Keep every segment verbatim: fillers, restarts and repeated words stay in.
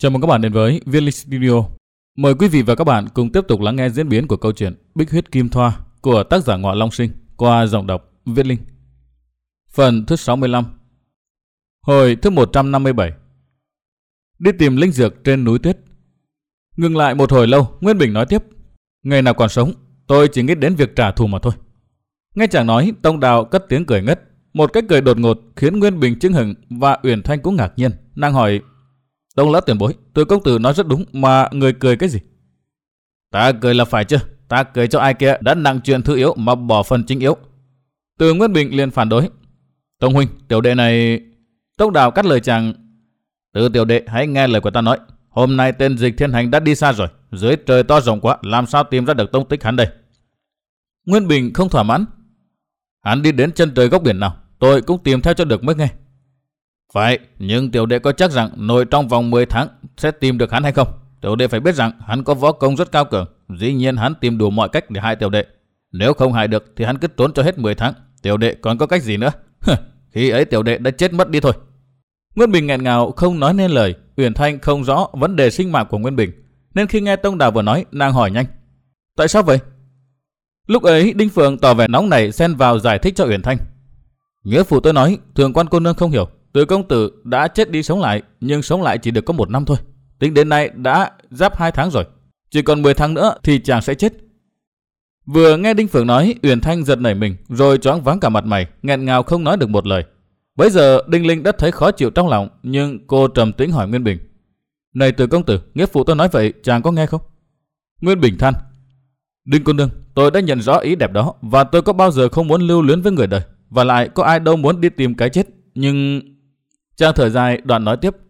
Chào mừng các bạn đến với Viết Linh Studio. Mời quý vị và các bạn cùng tiếp tục lắng nghe diễn biến của câu chuyện Bích Huyết Kim Thoa của tác giả Ngọ Long Sinh qua giọng đọc Viết Linh. Phần thứ sáu mươi lăm. Hồi thứ một trăm năm mươi bảy. Đi tìm linh dược trên núi tuyết. Ngừng lại một hồi lâu, Nguyên Bình nói tiếp: Ngày nào còn sống, tôi chỉ nghĩ đến việc trả thù mà thôi. Nghe chàng nói, Tông Đào cất tiếng cười ngất, một cách cười đột ngột khiến Nguyên Bình chưng hửng và Uyển Thanh cũng ngạc nhiên. Nàng hỏi: Tông lão tiền bối, Từ công tử nói rất đúng, mà người cười cái gì? Ta cười là phải chứ, ta cười cho ai kia đã nặng chuyện thứ yếu mà bỏ phần chính yếu. Từ Nguyên Bình liền phản đối: Tông huynh, tiểu đệ này... Tông Đào cắt lời chàng: Từ tiểu đệ, hãy nghe lời của ta nói. Hôm nay tên Dịch Thiên Hành đã đi xa rồi, dưới trời to rộng quá, làm sao tìm ra được tông tích hắn đây? Nguyên Bình không thỏa mãn: Hắn đi đến chân trời góc biển nào, tôi cũng tìm theo cho được mới nghe. Phải, nhưng tiểu đệ có chắc rằng nội trong vòng mười tháng sẽ tìm được hắn hay không? Tiểu đệ phải biết rằng hắn có võ công rất cao cường, dĩ nhiên hắn tìm đủ mọi cách để hại tiểu đệ. Nếu không hại được thì hắn cứ trốn cho hết mười tháng, tiểu đệ còn có cách gì nữa? Khi ấy tiểu đệ đã chết mất đi thôi. Nguyên Bình nghẹn ngào không nói nên lời. Uyển Thanh không rõ vấn đề sinh mạng của Nguyên Bình, nên khi nghe Tông Đào vừa nói, nàng hỏi nhanh: Tại sao vậy? Lúc ấy Đinh Phượng tỏ vẻ nóng nảy xen vào giải thích cho Uyển Thanh: Nghĩa phụ tôi nói, Thường Quan cô nương không hiểu, Từ công tử đã chết đi sống lại, nhưng sống lại chỉ được có một năm thôi. Tính đến nay đã giáp hai tháng rồi, chỉ còn mười tháng nữa thì chàng sẽ chết. Vừa nghe Đinh Phượng nói, Uyển Thanh giật nảy mình, rồi choáng váng cả mặt mày, nghẹn ngào không nói được một lời. Bấy giờ Đinh Linh đã thấy khó chịu trong lòng, nhưng cô trầm tĩnh hỏi Nguyên Bình: Này Từ công tử, nghĩa phụ tôi nói vậy, chàng có nghe không? Nguyên Bình than: Đinh cô nương, tôi đã nhận rõ ý đẹp đó, và tôi có bao giờ không muốn lưu luyến với người đời, và lại có ai đâu muốn đi tìm cái chết. Nhưng... Chàng thở dài đoạn nói tiếp: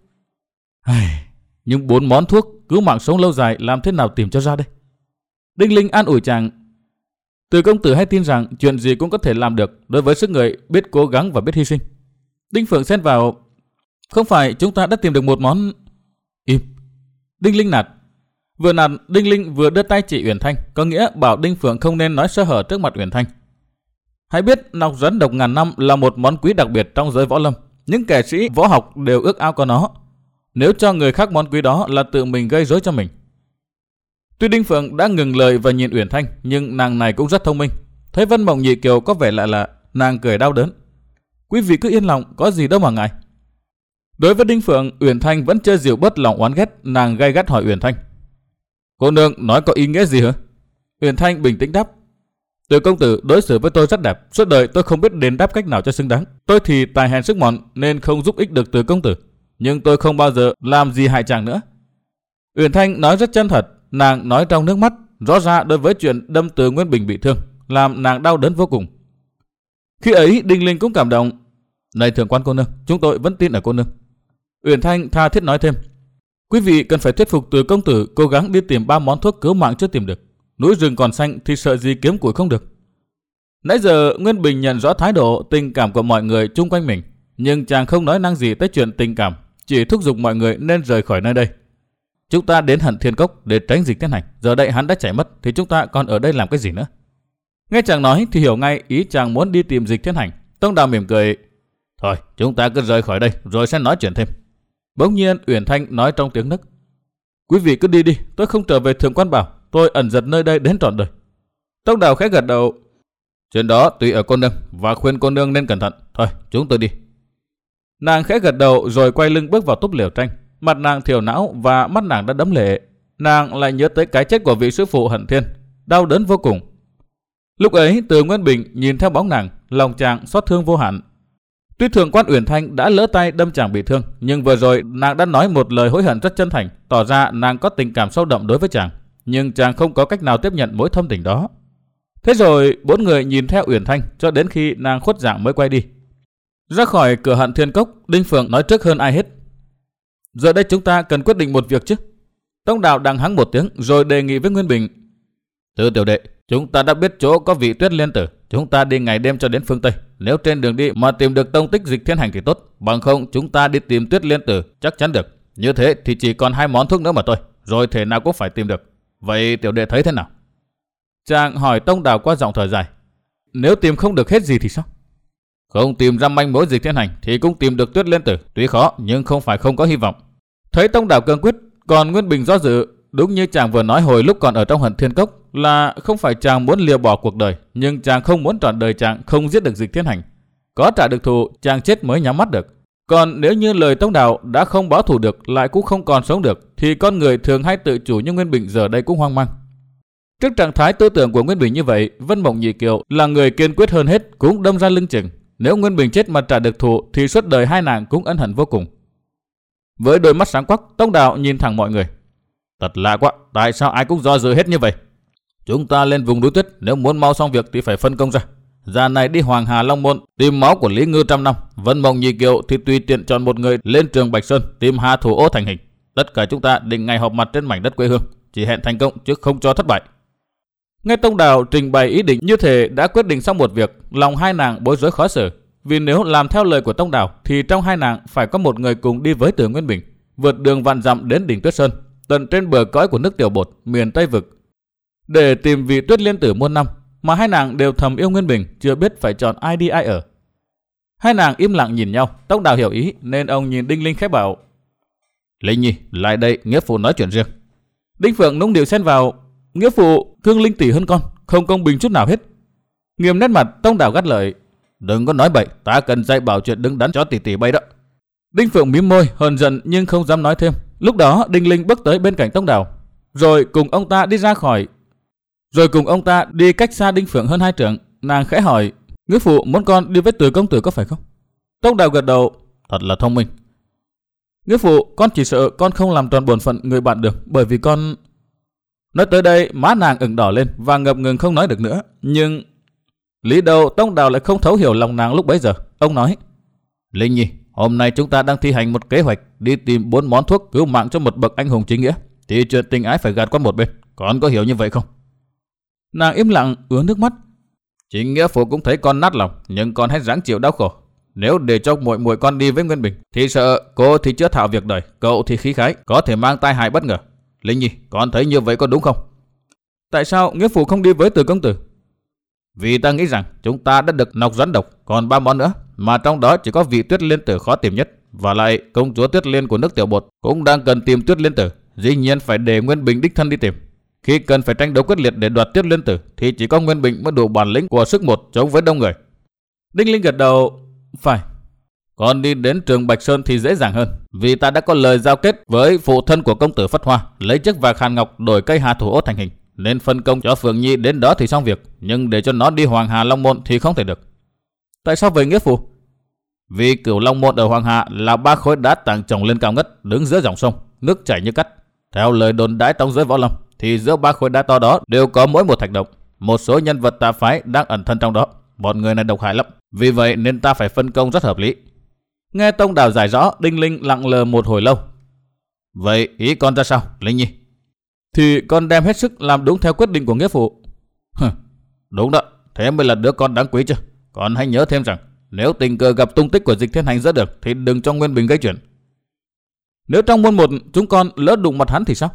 Nhưng bốn món thuốc cứu mạng sống lâu dài làm thế nào tìm cho ra đây? Đinh Linh an ủi chàng: Từ công tử hãy tin rằng chuyện gì cũng có thể làm được đối với sức người biết cố gắng và biết hy sinh. Đinh Phượng xen vào: Không phải chúng ta đã tìm được một món... Im. Đinh Linh nạt. Vừa nạt, Đinh Linh vừa đưa tay chỉ Uyển Thanh, có nghĩa bảo Đinh Phượng không nên nói sơ hở trước mặt Uyển Thanh. Hãy biết nọc rắn độc ngàn năm là một món quý đặc biệt trong giới võ lâm. Những kẻ sĩ võ học đều ước ao có nó. Nếu cho người khác món quý đó là tự mình gây rối cho mình. Tuy Đinh Phượng đã ngừng lời và nhìn Uyển Thanh, nhưng nàng này cũng rất thông minh. Thấy Vân Mộng Nhị Kiều có vẻ lạ lạ, nàng cười đau đớn: Quý vị cứ yên lòng, có gì đâu mà ngại. Đối với Đinh Phượng, Uyển Thanh vẫn chưa dịu bớt lòng oán ghét. Nàng gay gắt hỏi Uyển Thanh: Cô nương nói có ý nghĩa gì hả? Uyển Thanh bình tĩnh đáp: Từ công tử đối xử với tôi rất đẹp, suốt đời tôi không biết đền đáp cách nào cho xứng đáng. Tôi thì tài hèn sức mọn nên không giúp ích được Từ công tử, nhưng tôi không bao giờ làm gì hại chàng nữa. Uyển Thanh nói rất chân thật, nàng nói trong nước mắt. Rõ ra đối với chuyện đâm Từ Nguyên Bình bị thương, làm nàng đau đớn vô cùng. Khi ấy Đinh Linh cũng cảm động: Này Thượng Quan cô nương, chúng tôi vẫn tin ở cô nương. Uyển Thanh tha thiết nói thêm: Quý vị cần phải thuyết phục Từ công tử cố gắng đi tìm ba món thuốc cứu mạng chưa tìm được. Núi rừng còn xanh thì sợ gì kiếm củi không được. Nãy giờ Nguyên Bình nhận rõ thái độ tình cảm của mọi người chung quanh mình, nhưng chàng không nói năng gì tới chuyện tình cảm, chỉ thúc giục mọi người nên rời khỏi nơi đây. Chúng ta đến Hận Thiên Cốc để tránh Dịch Thiên Hành, giờ đây hắn đã chạy mất thì chúng ta còn ở đây làm cái gì nữa? Nghe chàng nói thì hiểu ngay ý chàng muốn đi tìm Dịch Thiên Hành. Tông Đào mỉm cười: Thôi chúng ta cứ rời khỏi đây rồi sẽ nói chuyện thêm. Bỗng nhiên Uyển Thanh nói trong tiếng nấc: Quý vị cứ đi đi, tôi không trở về Thượng Quan Bảo, tôi ẩn giật nơi đây đến trọn đời. Tông Đào khẽ gật đầu: Chuyện đó tùy ở cô nương, và khuyên cô nương nên cẩn thận. Thôi chúng tôi đi. Nàng khẽ gật đầu rồi quay lưng bước vào túp liều tranh. Mặt nàng thiểu não và mắt nàng đã đẫm lệ. Nàng lại nhớ tới cái chết của vị sư phụ Hận Thiên, đau đớn vô cùng. Lúc ấy Từ Nguyên Bình nhìn theo bóng nàng, lòng chàng xót thương vô hạn. Tuy Thượng Quan Uyển Thanh đã lỡ tay đâm chàng bị thương, nhưng vừa rồi nàng đã nói một lời hối hận rất chân thành, tỏ ra nàng có tình cảm sâu đậm đối với chàng, nhưng chàng không có cách nào tiếp nhận mối thâm tình đó. Thế rồi bốn người nhìn theo Uyển Thanh cho đến khi nàng khuất dạng mới quay đi. Ra khỏi cửa Hận Thiên Cốc, Đinh Phượng nói trước hơn ai hết: Giờ đây chúng ta cần quyết định một việc chứ. Tông Đào đằng hắng một tiếng rồi đề nghị với Nguyên Bình: Thưa tiểu đệ, chúng ta đã biết chỗ có vị Tuyết Liên Tử, chúng ta đi ngày đêm cho đến phương Tây. Nếu trên đường đi mà tìm được tông tích Dịch Thiên Hành thì tốt, bằng không chúng ta đi tìm Tuyết Liên Tử chắc chắn được. Như thế thì chỉ còn hai món thuốc nữa mà thôi, rồi thể nào cũng phải tìm được. Vậy tiểu đệ thấy thế nào? Chàng hỏi Tông Đào qua giọng thở dài: Nếu tìm không được hết gì thì sao? Không tìm ra manh mối Dịch Thiên Hành thì cũng tìm được Tuyết Liên Tử, tuy khó nhưng không phải không có hy vọng. Thấy Tông Đào cương quyết, còn Nguyên Bình do dự, đúng như chàng vừa nói hồi lúc còn ở trong Hận Thiên Cốc, là không phải chàng muốn liều bỏ cuộc đời, nhưng chàng không muốn trọn đời chàng không giết được Dịch Thiên Hành. Có trả được thù, chàng chết mới nhắm mắt được. Còn nếu như lời Tông Đào đã không báo thù được, lại cũng không còn sống được, thì con người thường hay tự chủ như Nguyên Bình giờ đây cũng hoang mang. Trước trạng thái tư tưởng của Nguyên Bình như vậy, Vân Mộng Nhị Kiều là người kiên quyết hơn hết cũng đâm ra lưng chừng. Nếu Nguyên Bình chết mà trả được thù thì suốt đời hai nàng cũng ân hận vô cùng. Với đôi mắt sáng quắc, Tông Đào nhìn thẳng mọi người. Thật lạ quá, tại sao ai cũng do dự hết như vậy? Chúng ta lên vùng núi tuyết, nếu muốn mau xong việc thì phải phân công ra. Già này đi Hoàng Hà Long Môn tìm máu của Lý Ngư trăm năm, Vân Mộng Nhị Kiều thì tùy tiện chọn một người lên Trường Bạch Sơn tìm Hà Thủ Ô thành hình. Tất cả chúng ta định ngày họp mặt trên mảnh đất quê hương, chỉ hẹn thành công chứ không cho thất bại. Nghe Tông Đào trình bày ý định như thể đã quyết định xong một việc, lòng hai nàng bối rối khó xử. Vì nếu làm theo lời của Tông Đào thì trong hai nàng phải có một người cùng đi với Từ Nguyên Bình, vượt đường vạn dặm đến đỉnh Tuyết Sơn, tận trên bờ cõi của nước Tiểu Bột, miền Tây Vực, để tìm vị Tuyết Liên Tử muôn năm. Mà hai nàng đều thầm yêu Nguyên Bình, chưa biết phải chọn ai đi ai ở. Hai nàng im lặng nhìn nhau. Tông Đào hiểu ý nên ông nhìn Đinh Linh khẽ bảo: Linh Nhi, lại đây, nghĩa phụ nói chuyện riêng. Đinh Phượng nũng nịu xen vào: Nghĩa phụ thương Linh tỷ hơn con, không công bình chút nào hết. Nghiêm nét mặt, Tông Đào gắt lời: Đừng có nói bậy, ta cần dạy bảo chuyện đứng đắn cho tỷ tỷ bay đó. Đinh Phượng mím môi, hờn giận nhưng không dám nói thêm. Lúc đó Đinh Linh bước tới bên cạnh Tông Đào, rồi cùng ông ta đi ra khỏi, rồi cùng ông ta đi cách xa Đinh Phượng hơn hai trượng. Nàng khẽ hỏi: Nghĩa phụ muốn con đi với Từ công tử có phải không? Tông Đào gật đầu: Thật là thông minh. Nghĩa phụ, con chỉ sợ con không làm tròn bổn phận người bạn được, bởi vì con... Nói tới đây, má nàng ửng đỏ lên và ngập ngừng không nói được nữa. Nhưng lý đầu Tông Đào lại không thấu hiểu lòng nàng lúc bấy giờ. Ông nói: Linh Nhi, hôm nay chúng ta đang thi hành một kế hoạch đi tìm bốn món thuốc cứu mạng cho một bậc anh hùng chính nghĩa, thì chuyện tình ái phải gạt qua một bên. Con có hiểu như vậy không? Nàng im lặng ứa nước mắt. Chính nghĩa phụ cũng thấy con nát lòng, nhưng con hãy ráng chịu đau khổ. Nếu để cho muội muội con đi với Nguyên Bình thì sợ cô thì chưa thạo việc đời, cậu thì khí khái, có thể mang tai hại bất ngờ. Linh Nhi, con thấy như vậy có đúng không? Tại sao nghĩa phụ không đi với Từ công tử? Vì ta nghĩ rằng chúng ta đã được nọc rắn độc, còn ba món nữa, mà trong đó chỉ có vị Tuyết Liên Tử khó tìm nhất, và lại công chúa Tuyết Liên của nước Tiểu Bột cũng đang cần tìm Tuyết Liên Tử, dĩ nhiên phải để Nguyên Bình đích thân đi tìm. Khi cần phải tranh đấu quyết liệt để đoạt Tuyết Liên Tử thì chỉ có Nguyên Bình mới đủ bản lĩnh của sức một chống với đông người. Đinh Linh gật đầu: Phải. Còn đi đến Trường Bạch Sơn thì dễ dàng hơn, vì ta đã có lời giao kết với phụ thân của công tử Phất Hoa, lấy chiếc vạc hàn ngọc đổi cây Hà Thủ Ô thành hình, nên phân công cho Phượng Nhi đến đó thì xong việc, nhưng để cho nó đi Hoàng Hà Long Môn thì không thể được. Tại sao vậy nghĩa phụ? Vì Cửu Long Môn ở Hoàng Hà là ba khối đá tảng chồng lên cao ngất, đứng giữa dòng sông, nước chảy như cắt. Theo lời đồn đãi trong giới võ lâm thì giữa ba khối đá to đó đều có mỗi một thạch động. Một số nhân vật tà phái đang ẩn thân trong đó, bọn người này độc hại lắm, vì vậy nên ta phải phân công rất hợp lý. Nghe Tông Đào giải rõ, Đinh Linh lặng lờ một hồi lâu. Vậy ý con ra sao, Linh Nhi? Thì con đem hết sức làm đúng theo quyết định của nghĩa phụ. Hừ, đúng đó, thế mới là đứa con đáng quý chứ. Con hãy nhớ thêm rằng nếu tình cờ gặp tung tích của Dịch Thiên Hành giữa đường thì đừng cho Nguyên Bình gây chuyện. Nếu trong môn một chúng con lỡ đụng mặt hắn thì sao?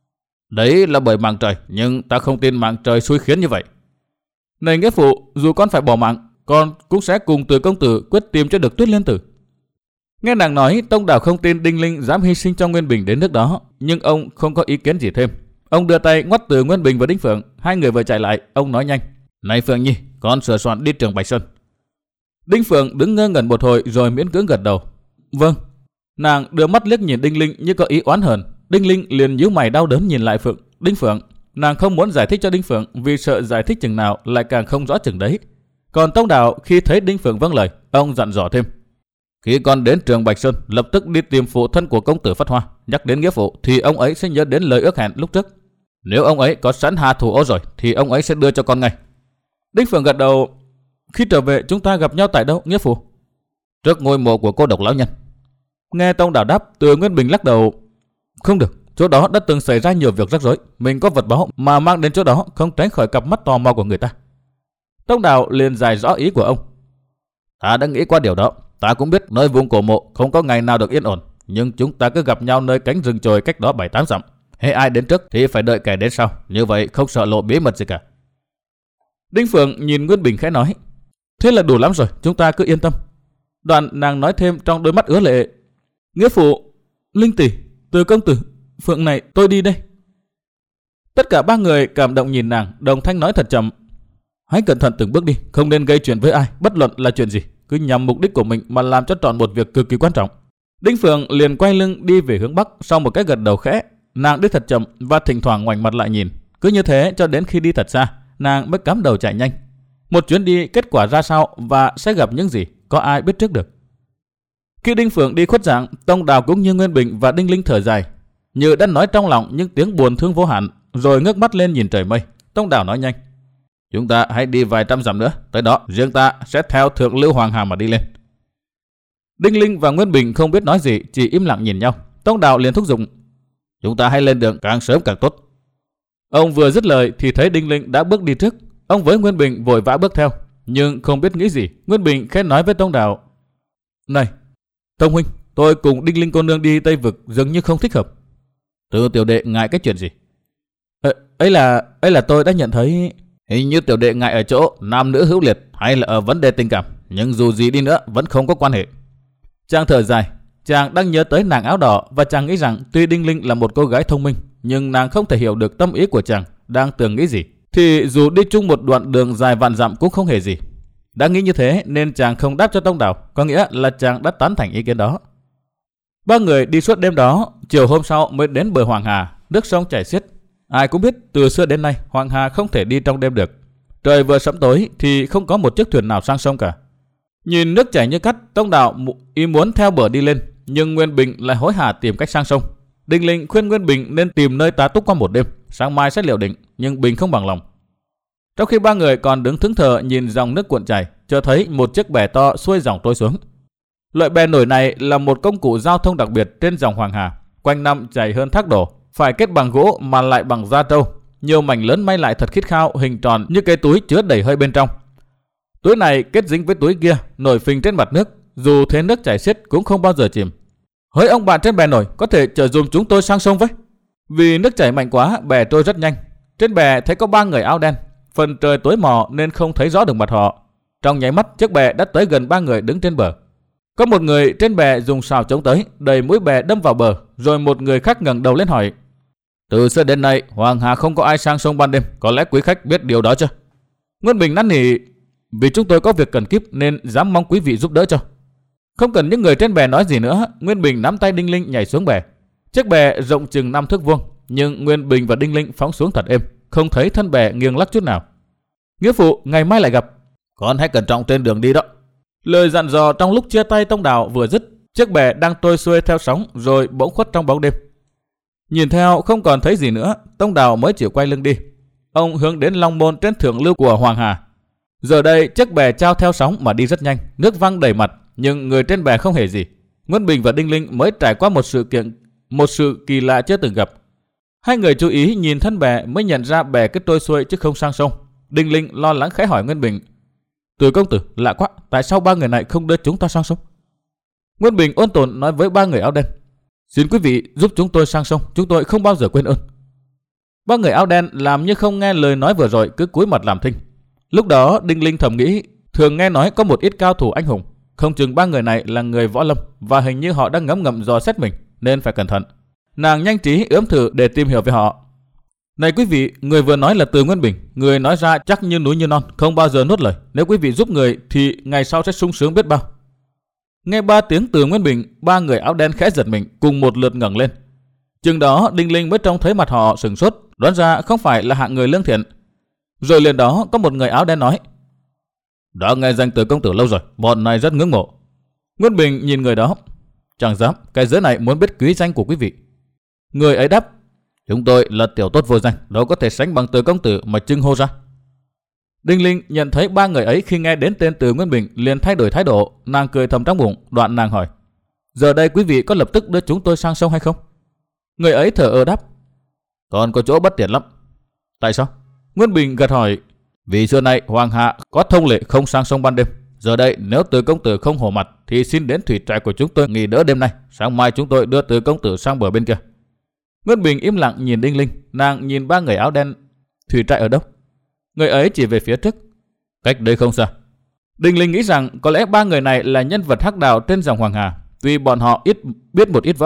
Đấy là bởi mạng trời, nhưng ta không tin mạng trời xui khiến như vậy. Này nghĩa phụ, dù con phải bỏ mạng, con cũng sẽ cùng Từ công tử quyết tìm cho được Tuyết Liên Tử. Nghe nàng nói, Tông Đào không tin Đinh Linh dám hy sinh cho Nguyên Bình đến nước đó, nhưng ông không có ý kiến gì thêm. Ông đưa tay ngoắt từ Nguyên Bình và Đinh Phượng, hai người vừa chạy lại, ông nói nhanh: Này Phượng Nhi, con sửa soạn đi Trường Bạch Sơn. Đinh Phượng đứng ngơ ngẩn một hồi rồi miễn cưỡng gật đầu: Vâng. Nàng đưa mắt liếc nhìn Đinh Linh như có ý oán hờn. Đinh Linh liền nhíu mày đau đớn nhìn lại Phượng. Đinh Phượng, nàng không muốn giải thích cho Đinh Phượng vì sợ giải thích chừng nào lại càng không rõ chừng đấy. Còn Tông Đào khi thấy Đinh Phượng vâng lời, ông dặn dò thêm: Khi con đến Trường Bạch Sơn, lập tức đi tìm phụ thân của công tử Phất Hoa. Nhắc đến nghĩa phụ thì ông ấy sẽ nhớ đến lời ước hẹn lúc trước. Nếu ông ấy có sẵn Hà Thủ Ô rồi thì ông ấy sẽ đưa cho con ngay. Đinh Phượng gật đầu: Khi trở về chúng ta gặp nhau tại đâu nghĩa phụ? Trước ngôi mộ của cô độc lão nhân. Nghe Tông Đào đáp, Từ Nguyên Bình lắc đầu: Không được, chỗ đó đã từng xảy ra nhiều việc rắc rối, mình có vật báo mà mang đến chỗ đó không tránh khỏi cặp mắt tò mò của người ta. Tông Đào liền giải rõ ý của ông: Ta đã nghĩ qua điều đó. Ta cũng biết nơi vùng cổ mộ không có ngày nào được yên ổn, nhưng chúng ta cứ gặp nhau nơi cánh rừng chồi cách đó bảy tám dặm. Hễ ai đến trước thì phải đợi kẻ đến sau, như vậy không sợ lộ bí mật gì cả. Đinh Phượng nhìn Nguyên Bình khẽ nói: Thế là đủ lắm rồi, chúng ta cứ yên tâm. Đoạn nàng nói thêm trong đôi mắt ứa lệ: Nghĩa phụ, Linh tỷ, Từ công tử, phượng này tôi đi đây. Tất cả ba người cảm động nhìn nàng, đồng thanh nói thật chậm. Hãy cẩn thận từng bước đi, không nên gây chuyện với ai, bất luận là chuyện gì, cứ nhằm mục đích của mình mà làm cho trọn một việc cực kỳ quan trọng. Đinh Phượng liền quay lưng đi về hướng bắc, sau một cái gật đầu khẽ, nàng đi thật chậm và thỉnh thoảng ngoảnh mặt lại nhìn. Cứ như thế cho đến khi đi thật xa, nàng mới cắm đầu chạy nhanh. Một chuyến đi kết quả ra sao và sẽ gặp những gì, có ai biết trước được. Khi Đinh Phượng đi khuất dạng, Tông Đào cũng như Nguyên Bình và Đinh Linh thở dài, như đã nói trong lòng những tiếng buồn thương vô hạn, rồi ngước mắt lên nhìn trời mây. Tông Đào nói nhanh. Chúng ta hãy đi vài trăm dặm nữa, tới đó riêng ta sẽ theo thượng lưu Hoàng Hà mà đi lên. Đinh Linh và Nguyên Bình không biết nói gì, chỉ im lặng nhìn nhau. Tông Đào liền thúc giục. Chúng ta hãy lên đường càng sớm càng tốt. Ông vừa dứt lời thì thấy Đinh Linh đã bước đi trước. Ông với Nguyên Bình vội vã bước theo, nhưng không biết nghĩ gì. Nguyên Bình khẽ nói với Tông Đào. Này, Tông huynh, tôi cùng Đinh Linh cô nương đi Tây Vực dường như không thích hợp. Từ tiểu đệ ngại cái chuyện gì? Ờ, ấy là ấy là tôi đã nhận thấy hình như tiểu đệ ngại ở chỗ nam nữ hữu liệt hay là ở vấn đề tình cảm, nhưng dù gì đi nữa vẫn không có quan hệ. Chàng thở dài, chàng đang nhớ tới nàng áo đỏ và chàng nghĩ rằng tuy Đinh Linh là một cô gái thông minh, nhưng nàng không thể hiểu được tâm ý của chàng đang tưởng nghĩ gì, thì dù đi chung một đoạn đường dài vạn dặm cũng không hề gì. Đã nghĩ như thế nên chàng không đáp cho Tông Đào, có nghĩa là chàng đã tán thành ý kiến đó. Ba người đi suốt đêm đó, chiều hôm sau mới đến bờ Hoàng Hà, nước sông chảy xiết. Ai cũng biết từ xưa đến nay Hoàng Hà không thể đi trong đêm được. Trời vừa sẫm tối thì không có một chiếc thuyền nào sang sông cả. Nhìn nước chảy như cắt, Tông Đào ý muốn theo bờ đi lên, nhưng Nguyên Bình lại hối hả tìm cách sang sông. Đinh Linh khuyên Nguyên Bình nên tìm nơi tá túc qua một đêm, sáng mai sẽ liệu định, nhưng Bình không bằng lòng. Trong khi ba người còn đứng thẫn thờ nhìn dòng nước cuộn chảy, chợt thấy một chiếc bè to xuôi dòng trôi xuống. Loại bè nổi này là một công cụ giao thông đặc biệt trên dòng Hoàng Hà, quanh năm chảy hơn thác đổ, phải kết bằng gỗ mà lại bằng da trâu, nhiều mảnh lớn may lại thật khít khao, hình tròn như cái túi chứa đầy hơi bên trong. Túi này kết dính với túi kia, nổi phình trên mặt nước, dù thế nước chảy xiết cũng không bao giờ chìm. Hỡi ông bạn trên bè nổi, có thể chở dùm chúng tôi sang sông với. Vì nước chảy mạnh quá, bè trôi rất nhanh. Trên bè thấy có ba người áo đen, phần trời tối mò nên không thấy rõ được mặt họ. Trong nháy mắt, chiếc bè đã tới gần ba người đứng trên bờ. Có một người trên bè dùng sào chống tới, đẩy mũi bè đâm vào bờ, rồi một người khác ngẩng đầu lên hỏi. Từ xưa đến nay, Hoàng Hà không có ai sang sông ban đêm, có lẽ quý khách biết điều đó chưa? Nguyên Bình năn nỉ, vì chúng tôi có việc cần kíp nên dám mong quý vị giúp đỡ cho. Không cần những người trên bè nói gì nữa, Nguyên Bình nắm tay Đinh Linh nhảy xuống bè. Chiếc bè rộng chừng năm thước vuông, nhưng Nguyên Bình và Đinh Linh phóng xuống thật êm, không thấy thân bè nghiêng lắc chút nào. Nghĩa phụ, ngày mai lại gặp. Con hãy cẩn trọng trên đường đi đó. Lời dặn dò trong lúc chia tay Tông Đào vừa dứt, chiếc bè đang trôi xuôi theo sóng rồi bỗng khuất trong bóng đêm. Nhìn theo không còn thấy gì nữa, Tông Đào mới chịu quay lưng đi. Ông hướng đến Long Môn trên thượng lưu của Hoàng Hà. Giờ đây chiếc bè trao theo sóng mà đi rất nhanh, nước văng đầy mặt, nhưng người trên bè không hề gì. Nguyên Bình và Đinh Linh mới trải qua một sự kiện, một sự kỳ lạ chưa từng gặp. Hai người chú ý nhìn thân bè mới nhận ra bè cứ trôi xuôi chứ không sang sông. Đinh Linh lo lắng khẽ hỏi Nguyên Bình. Từ công tử, lạ quá, tại sao ba người này không đưa chúng ta sang sông? Nguyên Bình ôn tồn nói với ba người áo đen. Xin quý vị giúp chúng tôi sang sông, chúng tôi không bao giờ quên ơn. Ba người áo đen làm như không nghe lời nói vừa rồi, cứ cúi mặt làm thinh. Lúc đó Đinh Linh thầm nghĩ, thường nghe nói có một ít cao thủ anh hùng, không chừng ba người này là người võ lâm và hình như họ đang ngấm ngầm dò xét mình nên phải cẩn thận. Nàng nhanh trí ướm thử để tìm hiểu về họ. Này quý vị, người vừa nói là Từ Nguyên Bình, người nói ra chắc như núi như non, không bao giờ nuốt lời. Nếu quý vị giúp người thì ngày sau sẽ sung sướng biết bao. Nghe ba tiếng Từ Nguyên Bình, ba người áo đen khẽ giật mình, cùng một lượt ngẩng lên. Chừng đó Đinh Linh mới trông thấy mặt họ sửng sốt, đoán ra không phải là hạng người lương thiện. Rồi liền đó có một người áo đen nói. Đã nghe danh Từ công tử lâu rồi, bọn này rất ngưỡng mộ. Nguyên Bình nhìn người đó. Chẳng dám, cái giới này muốn biết quý danh của quý vị. Người ấy đáp. Chúng tôi là tiểu tốt vô danh, đâu có thể sánh bằng Từ công tử mà trưng hô ra. Đinh Linh nhận thấy ba người ấy khi nghe đến tên Từ Nguyên Bình liền thay đổi thái độ, nàng cười thầm trong bụng, đoạn nàng hỏi. Giờ đây quý vị có lập tức đưa chúng tôi sang sông hay không? Người ấy thở ơ đáp. Còn có chỗ bất tiện lắm. Tại sao? Nguyên Bình gật hỏi. Vì xưa nay Hoàng Hạ có thông lệ không sang sông ban đêm. Giờ đây nếu Từ công tử không hổ mặt thì xin đến thủy trại của chúng tôi nghỉ đỡ đêm nay. Sáng mai chúng tôi đưa Từ công tử sang bờ bên kia. Nguyên Bình im lặng nhìn Đinh Linh, nàng nhìn ba người áo đen. Thủy trại ở đâu? Người ấy chỉ về phía trước. Cách đây không xa. Đinh Linh nghĩ rằng có lẽ ba người này là nhân vật hắc đạo trên dòng Hoàng Hà. Tuy bọn họ ít biết một ít võ công,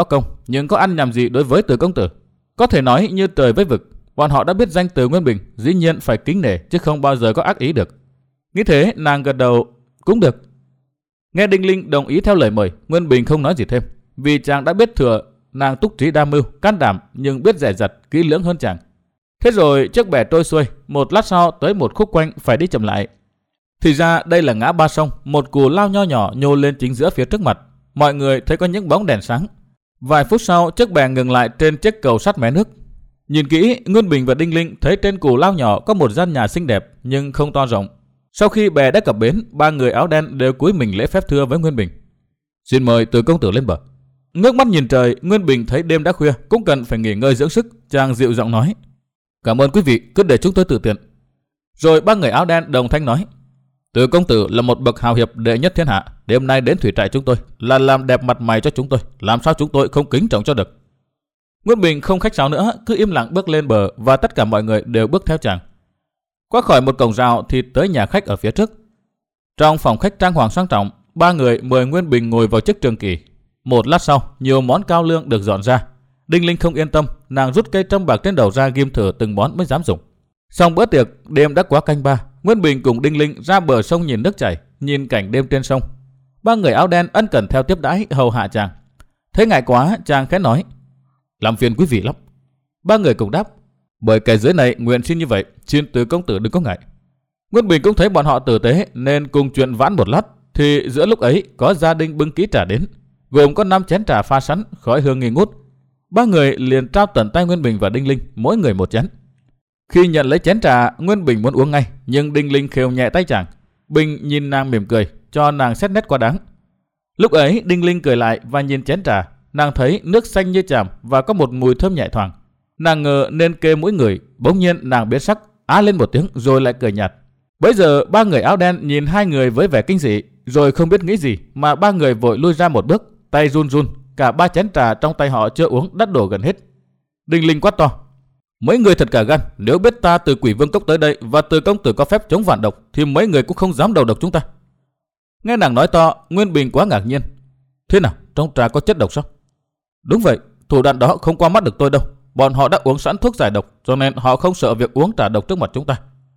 nhưng có ăn nhầm gì đối với Từ công tử? Có thể nói như trời với vực, bọn họ đã biết danh Từ Nguyên Bình, dĩ nhiên phải kính nể chứ không bao giờ có ác ý được. Nghĩ thế, nàng gật đầu, cũng được. Nghe Đinh Linh đồng ý theo lời mời, Nguyên Bình không nói gì thêm, vì chàng đã biết thừa nàng túc trí đa mưu, can đảm nhưng biết dè dặt, kỹ lưỡng hơn chàng. Thế rồi chiếc bè trôi xuôi, một lát sau tới một khúc quanh phải đi chậm lại. Thì ra đây là ngã ba sông, một cù lao nho nhỏ nhô lên chính giữa phía trước mặt. Mọi người thấy có những bóng đèn sáng. Vài phút sau, chiếc bè ngừng lại trên chiếc cầu sắt mé nước. Nhìn kỹ, Nguyên Bình và Đinh Linh thấy trên cù lao nhỏ có một gian nhà xinh đẹp nhưng không to rộng. Sau khi bè đã cập bến, ba người áo đen đều cúi mình lễ phép thưa với Nguyên Bình. Xin mời Từ công tử lên bờ. Ngước mắt nhìn trời, Nguyên Bình thấy đêm đã khuya, cũng cần phải nghỉ ngơi dưỡng sức. Chàng dịu giọng nói: Cảm ơn quý vị, cứ để chúng tôi tự tiện. Rồi ba người áo đen đồng thanh nói: Từ công tử là một bậc hào hiệp đệ nhất thiên hạ, đêm nay đến thủy trại chúng tôi là làm đẹp mặt mày cho chúng tôi, làm sao chúng tôi không kính trọng cho được. Nguyên Bình không khách sáo nữa, cứ im lặng bước lên bờ và tất cả mọi người đều bước theo chàng. Qua khỏi một cổng rào thì tới nhà khách ở phía trước. Trong phòng khách trang hoàng sang trọng, ba người mời Nguyên Bình ngồi vào chiếc trường kỳ. Một lát sau, nhiều món cao lương được dọn ra. Đinh Linh không yên tâm, nàng rút cây trâm bạc trên đầu ra ghim thử từng món mới dám dùng. Xong bữa tiệc, đêm đã quá canh ba. Nguyên Bình cùng Đinh Linh ra bờ sông nhìn nước chảy, nhìn cảnh đêm trên sông. Ba người áo đen ân cần theo tiếp đãi hầu hạ chàng. Thấy ngại quá, chàng khẽ nói: Làm phiền quý vị lắm. Ba người cùng đáp: Bởi kẻ dưới này nguyện xin như vậy, xin Từ công tử đừng có ngại. Nguyên Bình cũng thấy bọn họ tử tế nên cùng chuyện vãn một lát. Thì giữa lúc ấy có gia đình bưng ký trà đến, gồm có năm chén trà pha sẵn, khói hương nghi ngút. Ba người liền trao tận tay Nguyên Bình và Đinh Linh mỗi người một chén. Khi nhận lấy chén trà, Nguyên Bình muốn uống ngay, nhưng Đinh Linh khều nhẹ tay chàng. Bình nhìn nàng mỉm cười, cho nàng xét nét quá đáng. Lúc ấy Đinh Linh cười lại và nhìn chén trà, nàng thấy nước xanh như chàm và có một mùi thơm nhẹ thoảng. Nàng ngờ nên kê mũi người, bỗng nhiên nàng biến sắc, á lên một tiếng rồi lại cười nhạt. Bấy giờ ba người áo đen nhìn hai người với vẻ kinh dị, rồi không biết nghĩ gì mà ba người vội lui ra một bước, tay run run, cả ba chén trà trong tay họ chưa uống đã đổ gần hết. Đinh Linh quát to: Mấy người thật cả gan, nếu biết ta từ Quỷ Vương Cốc tới đây và Từ công tử có phép chống vạn độc thì mấy người cũng không dám đầu độc chúng ta. Nghe nàng nói to, Nguyên Bình quá ngạc nhiên. Thế nào, trong trà có chất độc sao? Đúng vậy, thủ đoạn đó không qua mắt được tôi đâu. Bọn họ đã uống sẵn thuốc giải độc, cho nên họ không sợ việc uống trà độc trước mặt chúng ta.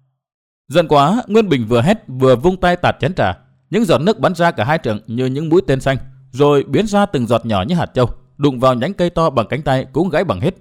Giận quá, Nguyên Bình vừa hét vừa vung tay tạt chén trà. Những giọt nước bắn ra cả hai trượng như những mũi tên xanh, rồi biến ra từng giọt nhỏ như hạt châu, đụng vào nhánh cây to bằng cánh tay cũng gãy bằng hết.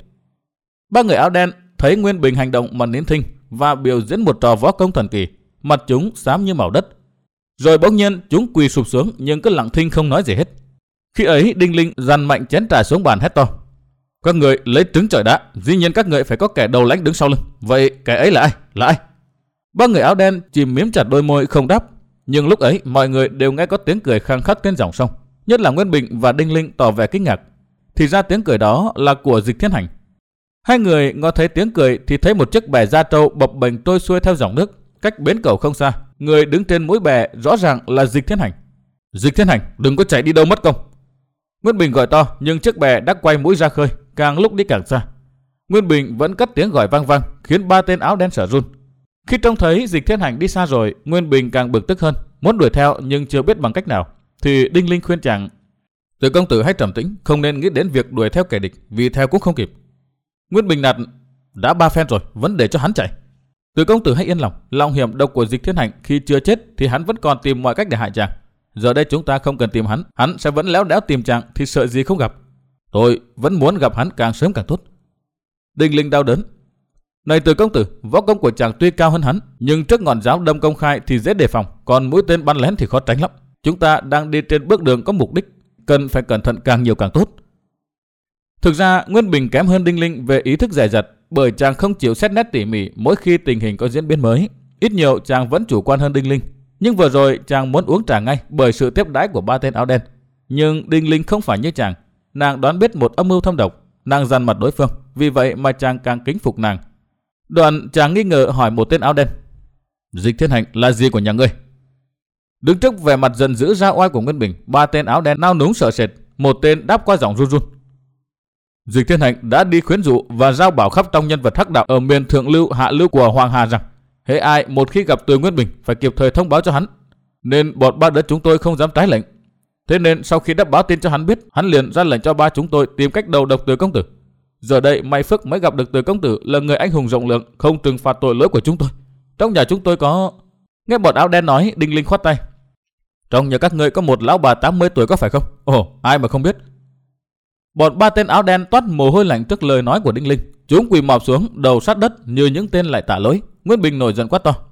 Ba người áo đen thấy Nguyên Bình hành động mà nín thinh và biểu diễn một trò võ công thần kỳ, mặt chúng xám như màu đất. Rồi bỗng nhiên chúng quỳ sụp xuống nhưng cứ lặng thinh không nói gì hết. Khi ấy Đinh Linh dằn mạnh chén trà xuống bàn hét to: Các người lấy trứng trời đá, dĩ nhiên các người phải có kẻ đầu lãnh đứng sau lưng. Vậy kẻ ấy là ai? Là ai? Ba người áo đen chìm miếm chặt đôi môi không đáp. Nhưng lúc ấy mọi người đều nghe có tiếng cười khang khắc trên dòng sông, nhất là Nguyên Bình và Đinh Linh tỏ vẻ kinh ngạc. Thì ra tiếng cười đó là của Dịch Thiên Hành. Hai người ngó thấy tiếng cười thì thấy một chiếc bè da trâu bập bềnh trôi xuôi theo dòng nước, cách bến cầu không xa. Người đứng trên mũi bè rõ ràng là Dịch Thiên Hành. Dịch Thiên Hành, đừng có chạy đi đâu mất công. Nguyên Bình gọi to, nhưng chiếc bè đã quay mũi ra khơi, càng lúc đi càng xa. Nguyên Bình vẫn cất tiếng gọi vang vang, khiến ba tên áo đen sợ run. Khi trông thấy Dịch Thiên Hành đi xa rồi, Nguyên Bình càng bực tức hơn, muốn đuổi theo nhưng chưa biết bằng cách nào. Thì Đinh Linh khuyên chàng: Từ công tử hãy trầm tĩnh, không nên nghĩ đến việc đuổi theo kẻ địch, vì theo cũng không kịp. Nguyên Bình nạt: Đã ba phen rồi, vẫn để cho hắn chạy. Từ công tử hãy yên lòng, lòng hiểm độc của Dịch Thiên Hành khi chưa chết thì hắn vẫn còn tìm mọi cách để hại chàng. Giờ đây chúng ta không cần tìm hắn, hắn sẽ vẫn léo đéo tìm chàng thì sợ gì không gặp. Tôi vẫn muốn gặp hắn càng sớm càng tốt. Đinh Linh đau đớn: Này Từ công tử, võ công của chàng tuy cao hơn hắn, nhưng trước ngọn giáo đâm công khai thì dễ đề phòng, còn mũi tên bắn lén thì khó tránh lắm. Chúng ta đang đi trên bước đường có mục đích, cần phải cẩn thận càng nhiều càng tốt. Thực ra Nguyên Bình kém hơn Đinh Linh về ý thức dè dặt, bởi chàng không chịu xét nét tỉ mỉ mỗi khi tình hình có diễn biến mới. Ít nhiều chàng vẫn chủ quan hơn Đinh Linh. Nhưng vừa rồi chàng muốn uống trà ngay bởi sự tiếp đãi của ba tên áo đen. Nhưng Đinh Linh không phải như chàng, nàng đoán biết một âm mưu thâm độc, nàng dằn mặt đối phương, vì vậy mà chàng càng kính phục nàng. Đoạn chàng nghi ngờ hỏi một tên áo đen: Dịch Thiên Hành là gì của nhà ngươi? Đứng trước vẻ mặt giận dữ ra oai của Nguyên Bình, ba tên áo đen nao núng sợ sệt. Một tên đáp qua giọng run run: Dịch Thiên Hành đã đi khuyến dụ và giao bảo khắp trong nhân vật hắc đạo ở miền thượng lưu hạ lưu của Hoàng Hà rằng hễ ai một khi gặp Từ Nguyên Bình phải kịp thời thông báo cho hắn, nên bọn ba đứa chúng tôi không dám trái lệnh. Thế nên sau khi đã báo tin cho hắn biết, hắn liền ra lệnh cho ba chúng tôi tìm cách đầu độc Từ công tử. Giờ đây may phước mới gặp được Từ công tử là người anh hùng rộng lượng, không trừng phạt tội lỗi của chúng tôi. Trong nhà chúng tôi có... Nghe bọn áo đen nói, Đinh Linh khoát tay. Trong nhà các ngươi có một lão bà tám mươi tuổi có phải không? Ồ, ai mà không biết. Bọn ba tên áo đen toát mồ hôi lạnh trước lời nói của Đinh Linh. Chúng quỳ mọp xuống, đầu sát đất như những tên lại tạ lỗi. Nguyên Bình nổi giận quát to.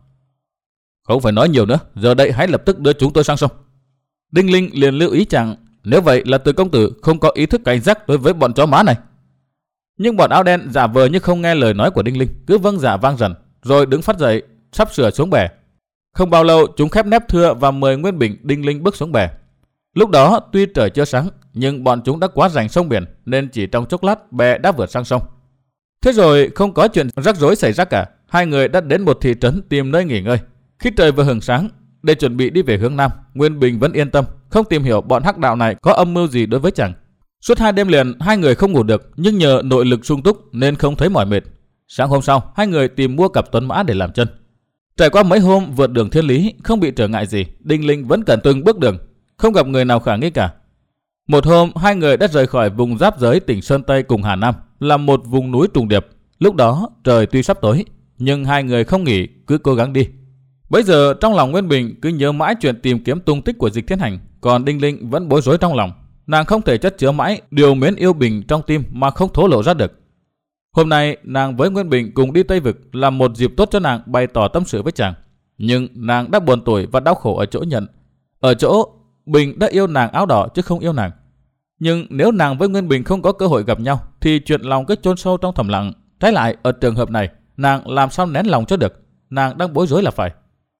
Không phải nói nhiều nữa, giờ đây hãy lập tức đưa chúng tôi sang sông. Đinh Linh liền lưu ý chàng, nếu vậy là Từ công tử không có ý thức cảnh giác đối với bọn chó má này. Nhưng bọn áo đen giả vờ như không nghe lời nói của Đinh Linh, cứ vâng giả vang dần, rồi đứng phát dậy, sắp sửa xuống bè. Không bao lâu chúng khép nép thưa và mời Nguyên Bình, Đinh Linh bước xuống bè. Lúc đó tuy trời chưa sáng, nhưng bọn chúng đã quá rành sông biển nên chỉ trong chốc lát bè đã vượt sang sông. Thế rồi không có chuyện rắc rối xảy ra cả, hai người đã đến một thị trấn tìm nơi nghỉ ngơi. Khi trời vừa hửng sáng, để chuẩn bị đi về hướng nam, Nguyên Bình vẫn yên tâm, không tìm hiểu bọn hắc đạo này có âm mưu gì đối với chàng. Suốt hai đêm liền hai người không ngủ được, nhưng nhờ nội lực sung túc nên không thấy mỏi mệt. Sáng hôm sau, hai người tìm mua cặp tuấn mã để làm chân. Trải qua mấy hôm vượt đường thiên lý, không bị trở ngại gì, Đinh Linh vẫn cẩn từng bước đường, không gặp người nào khả nghi cả. Một hôm, hai người đã rời khỏi vùng giáp giới tỉnh Sơn Tây cùng Hà Nam, là một vùng núi trùng điệp. Lúc đó trời tuy sắp tối, nhưng hai người không nghỉ, cứ cố gắng đi. Bây giờ trong lòng Nguyên Bình cứ nhớ mãi chuyện tìm kiếm tung tích của Dịch Thiên Hành, còn Đinh Linh vẫn bối rối trong lòng. Nàng không thể chất chứa mãi điều mến yêu Bình trong tim mà không thổ lộ ra được. Hôm nay nàng với Nguyên Bình cùng đi Tây Vực là một dịp tốt cho nàng bày tỏ tâm sự với chàng. Nhưng nàng đã buồn tủi và đau khổ ở chỗ nhận. Ở chỗ Bình đã yêu nàng áo đỏ chứ không yêu nàng. Nhưng nếu nàng với Nguyên Bình không có cơ hội gặp nhau thì chuyện lòng cứ chôn sâu trong thầm lặng. Trái lại ở trường hợp này nàng làm sao nén lòng cho được. Nàng đang bối rối là phải.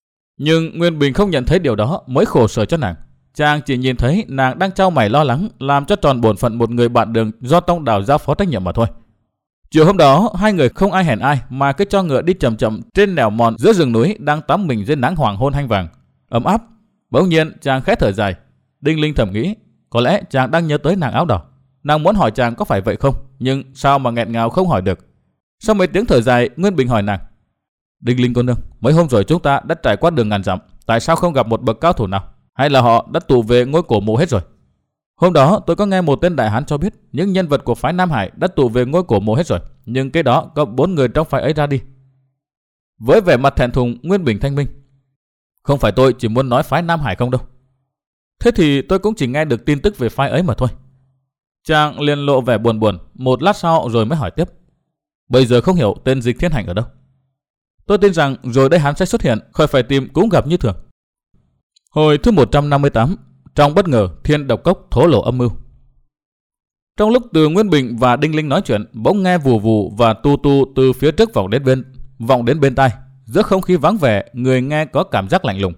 Nhưng Nguyên Bình không nhận thấy điều đó mới khổ sở cho nàng. Chàng chỉ nhìn thấy nàng đang trao mày lo lắng, làm cho tròn bổn phận một người bạn đường do Tông Đào giao phó trách nhiệm mà thôi. Chiều hôm đó hai người không ai hẹn ai mà cứ cho ngựa đi chậm chậm trên nẻo mòn giữa rừng núi đang tắm mình dưới nắng hoàng hôn hanh vàng ấm áp. Bỗng nhiên chàng khẽ thở dài. Đinh Linh thầm nghĩ có lẽ chàng đang nhớ tới nàng áo đỏ. Nàng muốn hỏi chàng có phải vậy không, nhưng sao mà nghẹn ngào không hỏi được. Sau mấy tiếng thở dài, Nguyên Bình hỏi nàng. Đinh Linh cô nương, mấy hôm rồi chúng ta đã trải qua đường ngàn dặm, tại sao không gặp một bậc cao thủ nào? Hay là họ đã tụ về ngôi cổ mộ hết rồi? Hôm đó tôi có nghe một tên đại hán cho biết những nhân vật của phái Nam Hải đã tụ về ngôi cổ mộ hết rồi, nhưng cái đó có bốn người trong phái ấy ra đi. Với vẻ mặt thẹn thùng, Nguyên Bình thanh minh. Không phải tôi chỉ muốn nói phái Nam Hải không đâu. Thế thì tôi cũng chỉ nghe được tin tức về phái ấy mà thôi. Chàng liền lộ vẻ buồn buồn, một lát sau rồi mới hỏi tiếp. Bây giờ không hiểu tên Dịch Thiên Hành ở đâu? Tôi tin rằng rồi đây hắn sẽ xuất hiện, khỏi phải tìm cũng gặp như thường. Hồi thứ một trăm năm mươi tám, trong bất ngờ Thiên Độc Cốc thổ lộ âm mưu. Trong lúc từ Nguyên Bình và Đinh Linh nói chuyện, bỗng nghe vù vù và tu tu từ phía trước vọng đến bên vọng đến bên tai. Giữa không khí vắng vẻ, người nghe có cảm giác lạnh lùng.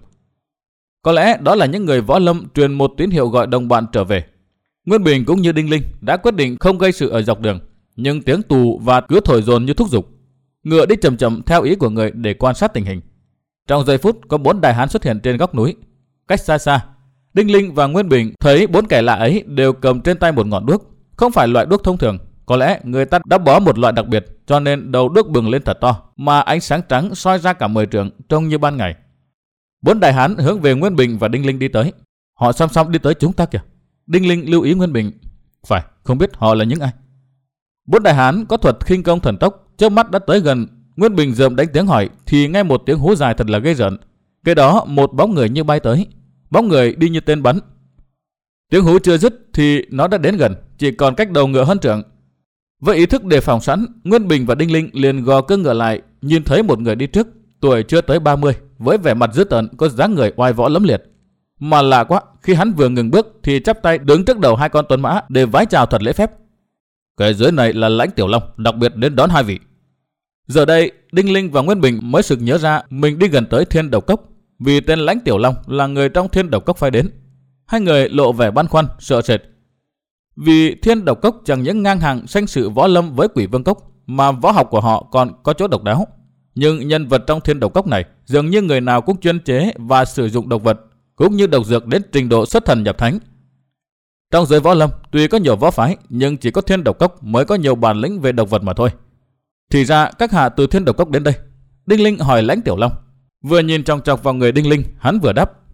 Có lẽ đó là những người võ lâm truyền một tín hiệu gọi đồng bạn trở về. Nguyên Bình cũng như Đinh Linh đã quyết định không gây sự ở dọc đường, nhưng tiếng tù và cứ thổi dồn như thúc giục. Ngựa đi chậm chậm theo ý của người để quan sát tình hình. Trong giây phút có bốn đại hán xuất hiện trên góc núi. Cách xa xa, Đinh Linh và Nguyên Bình thấy bốn kẻ lạ ấy đều cầm trên tay một ngọn đuốc, không phải loại đuốc thông thường. Có lẽ người ta đã bó một loại đặc biệt, cho nên đầu đuốc bừng lên thật to, mà ánh sáng trắng soi ra cả mười trượng, trông như ban ngày. Bốn đại hán hướng về Nguyên Bình và Đinh Linh đi tới. Họ song song đi tới chúng ta kìa. Đinh Linh lưu ý Nguyên Bình. Phải, không biết họ là những ai. Bốn đại hán có thuật khinh công thần tốc, trước mắt đã tới gần. Nguyên Bình rợm đánh tiếng hỏi thì nghe một tiếng hú dài thật là ghê rợn. Cái đó một bóng người như bay tới, bóng người đi như tên bắn. Tiếng hú chưa dứt thì nó đã đến gần, chỉ còn cách đầu ngựa hơn trượng. Với ý thức đề phòng sẵn, Nguyên Bình và Đinh Linh liền gò cương ngựa lại, nhìn thấy một người đi trước, tuổi chưa tới ba mươi, với vẻ mặt dữ tợn, có dáng người oai võ lẫm liệt. Mà lạ quá, khi hắn vừa ngừng bước thì chắp tay đứng trước đầu hai con tuấn mã để vái chào thật lễ phép. Cái dưới này là Lãnh Tiểu Long, đặc biệt đến đón hai vị. Giờ đây, Đinh Linh và Nguyên Bình mới sực nhớ ra mình đi gần tới Thiên Độc Cốc, vì tên Lãnh Tiểu Long là người trong Thiên Độc Cốc phải đến. Hai người lộ vẻ băn khoăn, sợ sệt. Vì Thiên Độc Cốc chẳng những ngang hàng sanh sự võ lâm với Quỷ Vương Cốc, mà võ học của họ còn có chỗ độc đáo. Nhưng nhân vật trong Thiên Độc Cốc này dường như người nào cũng chuyên chế và sử dụng độc vật, cũng như độc dược đến trình độ xuất thần nhập thánh. Trong giới võ lâm tuy có nhiều võ phái, nhưng chỉ có Thiên Độc Cốc mới có nhiều bản lĩnh về độc vật mà thôi. Thì ra các hạ từ Thiên Độc Cốc đến đây. Đinh Linh hỏi Lãnh Tiểu Long. Vừa nhìn chòng chọc vào người Đinh Linh, hắn vừa đáp.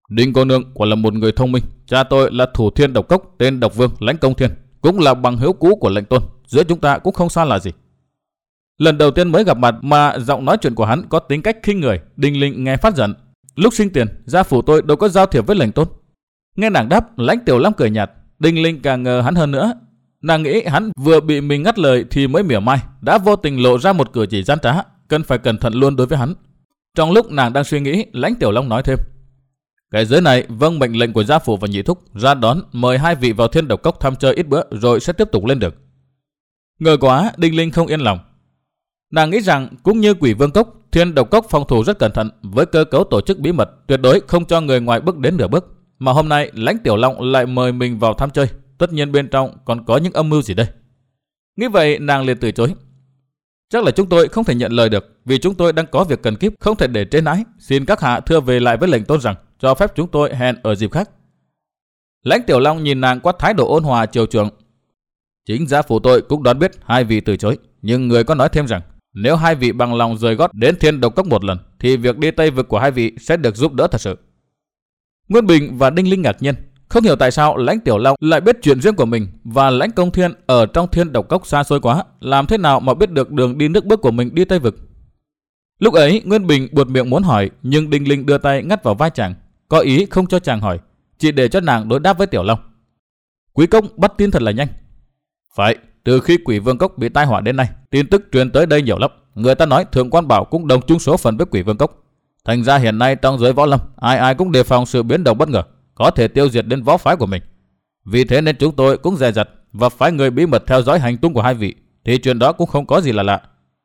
Đinh cô nương quả là một người thông minh. Cha tôi là thủ thiên độc cốc tên Độc Vương Lãnh Công Thiên, cũng là bằng hữu cũ của lệnh tôn. Giữa chúng ta cũng không xa là gì. Lần đầu tiên mới gặp mặt mà giọng nói chuyện của hắn có tính cách khinh người. Đinh Linh nghe phát giận. Lúc sinh tiền, gia phủ tôi đâu có giao thiệp với lệnh tôn. Nghe nàng đáp, Lãnh Tiểu Long cười nhạt. Đinh Linh càng ngờ hắn hơn nữa. Nàng nghĩ hắn vừa bị mình ngắt lời thì mới mỉa mai, đã vô tình lộ ra một cử chỉ gian trá, cần phải cẩn thận luôn đối với hắn. Trong lúc nàng đang suy nghĩ, Lãnh Tiểu Long nói thêm: cái giới này vâng mệnh lệnh của gia phủ và nhị thúc ra đón mời hai vị vào thiên độc cốc thăm chơi ít bữa rồi sẽ tiếp tục lên được. Ngờ quá, Đinh Linh không yên lòng. Nàng nghĩ rằng cũng như Quỷ Vương Cốc, thiên độc cốc phòng thủ rất cẩn thận với cơ cấu tổ chức bí mật, tuyệt đối không cho người ngoài bước đến nửa bước. Mà hôm nay Lãnh Tiểu Long lại mời mình vào thăm chơi, tất nhiên bên trong còn có những âm mưu gì đây. Nghĩ vậy nàng liền từ chối. Chắc là chúng tôi không thể nhận lời được, vì chúng tôi đang có việc cần kíp, không thể để trễ nãi. Xin các hạ thưa về lại với lệnh tôn rằng cho phép chúng tôi hẹn ở dịp khác. Lãnh Tiểu Long nhìn nàng qua thái độ ôn hòa chiều chuộng. Chính gia phủ tôi cũng đoán biết hai vị từ chối, nhưng người có nói thêm rằng nếu hai vị bằng lòng rời gót đến thiên độc cốc một lần thì việc đi Tây Vực của hai vị sẽ được giúp đỡ thật sự. Nguyên Bình và Đinh Linh ngạc nhiên, không hiểu tại sao Lãnh Tiểu Long lại biết chuyện riêng của mình và Lãnh Công Thiên ở trong thiên độc cốc xa xôi quá, làm thế nào mà biết được đường đi nước bước của mình đi Tây Vực. Lúc ấy Nguyên Bình buột miệng muốn hỏi, nhưng Đinh Linh đưa tay ngắt vào vai chàng, có ý không cho chàng hỏi, chỉ để cho nàng đối đáp với Tiểu Long. Quý công bắt tin thật là nhanh. Phải, từ khi Quỷ Vương Cốc bị tai họa đến nay, tin tức truyền tới đây nhiều lắm. Người ta nói Thượng Quan Bảo cũng đồng chung số phận với Quỷ Vương Cốc. Thành ra hiện nay trong giới võ lâm, ai ai cũng đề phòng sự biến động bất ngờ, có thể tiêu diệt đến võ phái của mình. Vì thế nên chúng tôi cũng dè dặt và phái người bí mật theo dõi hành tung của hai vị, thì chuyện đó cũng không có gì là lạ.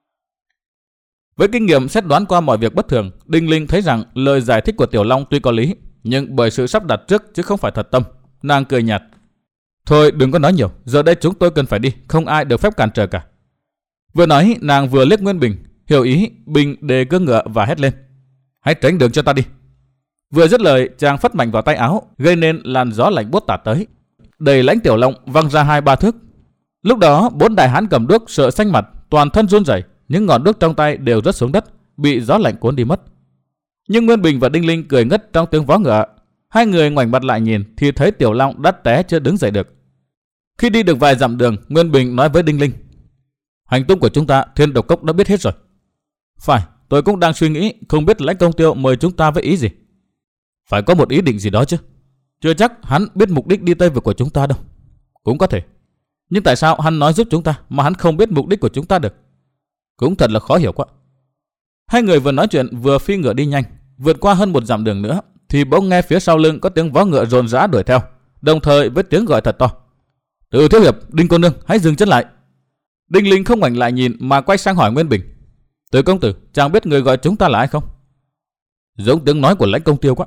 Với kinh nghiệm xét đoán qua mọi việc bất thường, Đinh Linh thấy rằng lời giải thích của Tiểu Long tuy có lý, nhưng bởi sự sắp đặt trước chứ không phải thật tâm. Nàng cười nhạt. Thôi đừng có nói nhiều, giờ đây chúng tôi cần phải đi, không ai được phép cản trở cả. Vừa nói nàng vừa liếc Nguyên Bình, hiểu ý, Bình đề cương ngựa và hét lên: hãy tránh đường cho ta đi. Vừa dứt lời, chàng phất mạnh vào tay áo, gây nên làn gió lạnh buốt tạt tới, đẩy Lãnh Tiểu Long văng ra hai ba thước. Lúc đó bốn đại hán cầm đuốc sợ xanh mặt, toàn thân run rẩy, những ngọn đuốc trong tay đều rớt xuống đất, bị gió lạnh cuốn đi mất. Nhưng Nguyên Bình và Đinh Linh cười ngất trong tiếng vó ngựa. Hai người ngoảnh mặt lại nhìn thì thấy Tiểu Long đã té chưa đứng dậy được. Khi đi được vài dặm đường, Nguyên Bình nói với Đinh Linh: hành tung của chúng ta thiên độc cốc đã biết hết rồi. Phải, tôi cũng đang suy nghĩ, không biết Lãnh Công Tiêu mời chúng ta với ý gì. Phải có một ý định gì đó chứ. Chưa chắc hắn biết mục đích đi Tây Vực của chúng ta đâu. Cũng có thể. Nhưng tại sao hắn nói giúp chúng ta mà hắn không biết mục đích của chúng ta được? Cũng thật là khó hiểu quá. Hai người vừa nói chuyện vừa phi ngựa đi nhanh. Vượt qua hơn một dặm đường nữa thì bỗng nghe phía sau lưng có tiếng vó ngựa rồn rã đuổi theo, đồng thời với tiếng gọi thật to: Từ thiếu hiệp, Đinh cô nương, hãy dừng chân lại. Đinh Linh không ngoảnh lại nhìn mà quay sang hỏi Nguyên Bình: Từ công tử, chàng biết người gọi chúng ta là ai không? Giống tiếng nói của Lãnh Công Tiêu quá.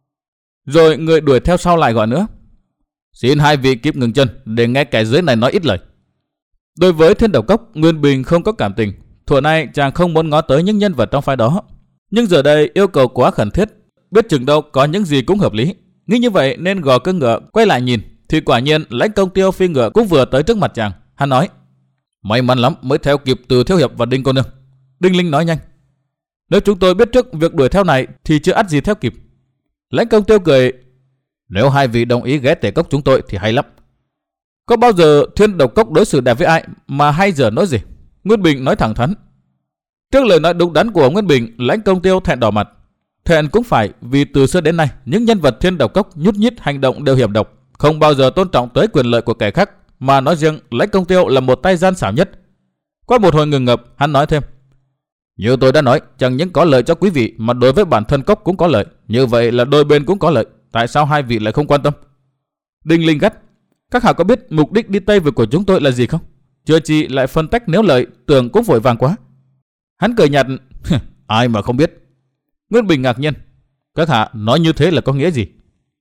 Rồi người đuổi theo sau lại gọi nữa: Xin hai vị kịp ngừng chân để nghe kẻ dưới này nói ít lời. Đối với thiên độc cốc, Nguyên Bình không có cảm tình. Thuở nay chàng không muốn ngó tới những nhân vật trong phái đó. Nhưng giờ đây yêu cầu quá khẩn thiết, biết chừng đâu có những gì cũng hợp lý. Nghĩ như vậy nên gò cưỡi ngựa quay lại nhìn, thì quả nhiên Lãnh Công Tiêu phi ngựa cũng vừa tới trước mặt chàng. Hắn nói: May mắn lắm mới theo kịp Từ thiếu hiệp và Đinh cô nương. Đinh Linh nói nhanh: Nếu chúng tôi biết trước việc đuổi theo này thì chưa ắt gì theo kịp. Lãnh Công Tiêu cười: Nếu hai vị đồng ý ghé tể cốc chúng tôi thì hay lắm. Có bao giờ thiên độc cốc đối xử đẹp với ai mà hay giờ nói gì? Nguyên Bình nói thẳng thắn. Trước lời nói đúng đắn của Nguyên Bình, Lãnh Công Tiêu thẹn đỏ mặt. Thẹn cũng phải, vì từ xưa đến nay những nhân vật thiên độc cốc nhút nhít hành động đều hiểm độc, không bao giờ tôn trọng tới quyền lợi của kẻ khác, mà nói riêng Lãnh Công Tiêu là một tay gian xảo nhất. Qua một hồi ngừng ngập, hắn nói thêm: Như tôi đã nói, chẳng những có lợi cho quý vị mà đối với bản thân cốc cũng có lợi. Như vậy là đôi bên cũng có lợi. Tại sao hai vị lại không quan tâm? Đinh Linh gắt: Các hạ có biết mục đích đi Tây Vực của chúng tôi là gì không? Chưa chi lại phân tách nếu lợi, tưởng cũng vội vàng quá. Hắn cười nhạt: Ai mà không biết. Nguyên Bình ngạc nhiên: Các hạ nói như thế là có nghĩa gì?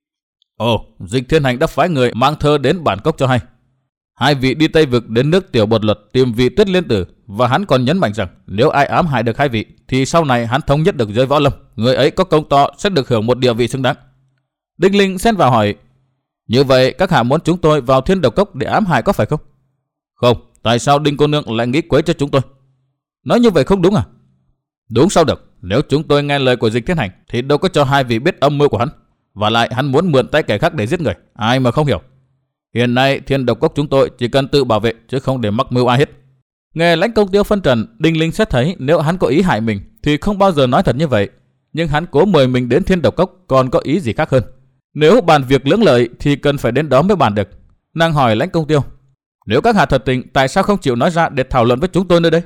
Ồ, Dịch Thiên Hành đã phái người mang thơ đến bản cốc cho hay. Hai vị đi Tây Vực đến nước Tiểu Bột Luật tìm vị Tuyết Liên Tử, và hắn còn nhấn mạnh rằng nếu ai ám hại được hai vị thì sau này hắn thống nhất được giới võ lâm, người ấy có công to sẽ được hưởng một địa vị xứng đáng. Đinh Linh xen vào hỏi: Như vậy các hạ muốn chúng tôi vào thiên độc cốc để ám hại có phải không? Không, tại sao Đinh cô nương lại nghĩ quấy cho chúng tôi? Nói như vậy không đúng à? Đúng sao được, nếu chúng tôi nghe lời của Dịch Thiên Hành thì đâu có cho hai vị biết âm mưu của hắn. Và lại hắn muốn mượn tay kẻ khác để giết người, ai mà không hiểu. Hiện nay Thiên Độc Cốc chúng tôi chỉ cần tự bảo vệ chứ không để mắc mưu ai hết. Nghe Lãnh Công Tiêu phân trần, Đinh Linh xét thấy nếu hắn có ý hại mình thì không bao giờ nói thật như vậy. Nhưng hắn cố mời mình đến Thiên Độc Cốc còn có ý gì khác hơn. Nếu bàn việc lưỡng lợi thì cần phải đến đó mới bàn được. Nàng hỏi Lãnh Công Tiêu, nếu các hạ thật tình, tại sao không chịu nói ra để thảo luận với chúng tôi nơi đây?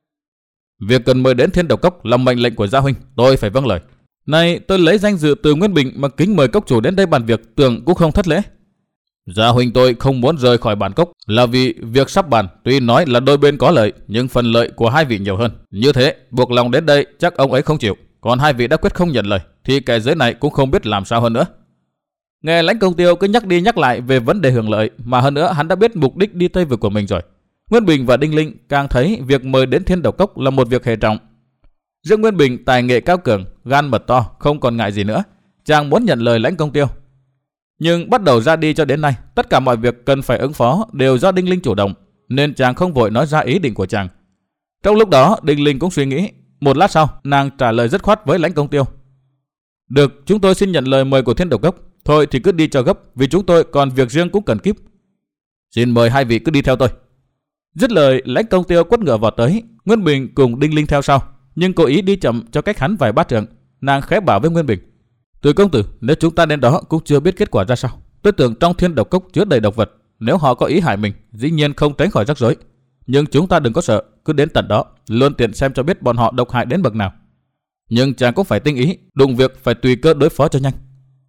Việc cần mời đến Thiên Độc Cốc là mệnh lệnh của gia huynh, tôi phải vâng lời. Này, tôi lấy danh dự từ Nguyên Bình mà kính mời cốc chủ đến đây bàn việc, tưởng cũng không thất lễ. Gia huynh tôi không muốn rời khỏi bản cốc là vì việc sắp bàn tuy nói là đôi bên có lợi, nhưng phần lợi của hai vị nhiều hơn. Như thế buộc lòng đến đây chắc ông ấy không chịu. Còn hai vị đã quyết không nhận lời thì kẻ dưới này cũng không biết làm sao hơn nữa. Nghe Lãnh Công Tiêu cứ nhắc đi nhắc lại về vấn đề hưởng lợi, mà hơn nữa hắn đã biết mục đích đi Tây Vực của mình rồi. Nguyên Bình và Đinh Linh càng thấy việc mời đến Thiên Độc Cốc là một việc hệ trọng. Riêng Nguyên Bình tài nghệ cao cường, gan mật to, không còn ngại gì nữa. Chàng muốn nhận lời Lãnh Công Tiêu. Nhưng bắt đầu ra đi cho đến nay, tất cả mọi việc cần phải ứng phó đều do Đinh Linh chủ động, nên chàng không vội nói ra ý định của chàng. Trong lúc đó, Đinh Linh cũng suy nghĩ. Một lát sau, nàng trả lời dứt khoát với Lãnh Công Tiêu. Được, chúng tôi xin nhận lời mời của Thiên Độc Cốc. Thôi thì cứ đi cho gấp, vì chúng tôi còn việc riêng cũng cần kíp. Xin mời hai vị cứ đi theo tôi. Dứt lời, Lãnh Công Tiêu quất ngựa vào tới. Nguyên Bình cùng Đinh Linh theo sau, nhưng cố ý đi chậm cho cách hắn vài bát trượng. Nàng khẽ bảo với Nguyên Bình, Từ công tử, nếu chúng ta đến đó cũng chưa biết kết quả ra sao. Tôi tưởng trong Thiên Độc Cốc chứa đầy độc vật, nếu họ có ý hại mình, dĩ nhiên không tránh khỏi rắc rối. Nhưng chúng ta đừng có sợ, cứ đến tận đó, luôn tiện xem cho biết bọn họ độc hại đến bậc nào. Nhưng chàng cũng phải tinh ý, đụng việc phải tùy cơ đối phó cho nhanh.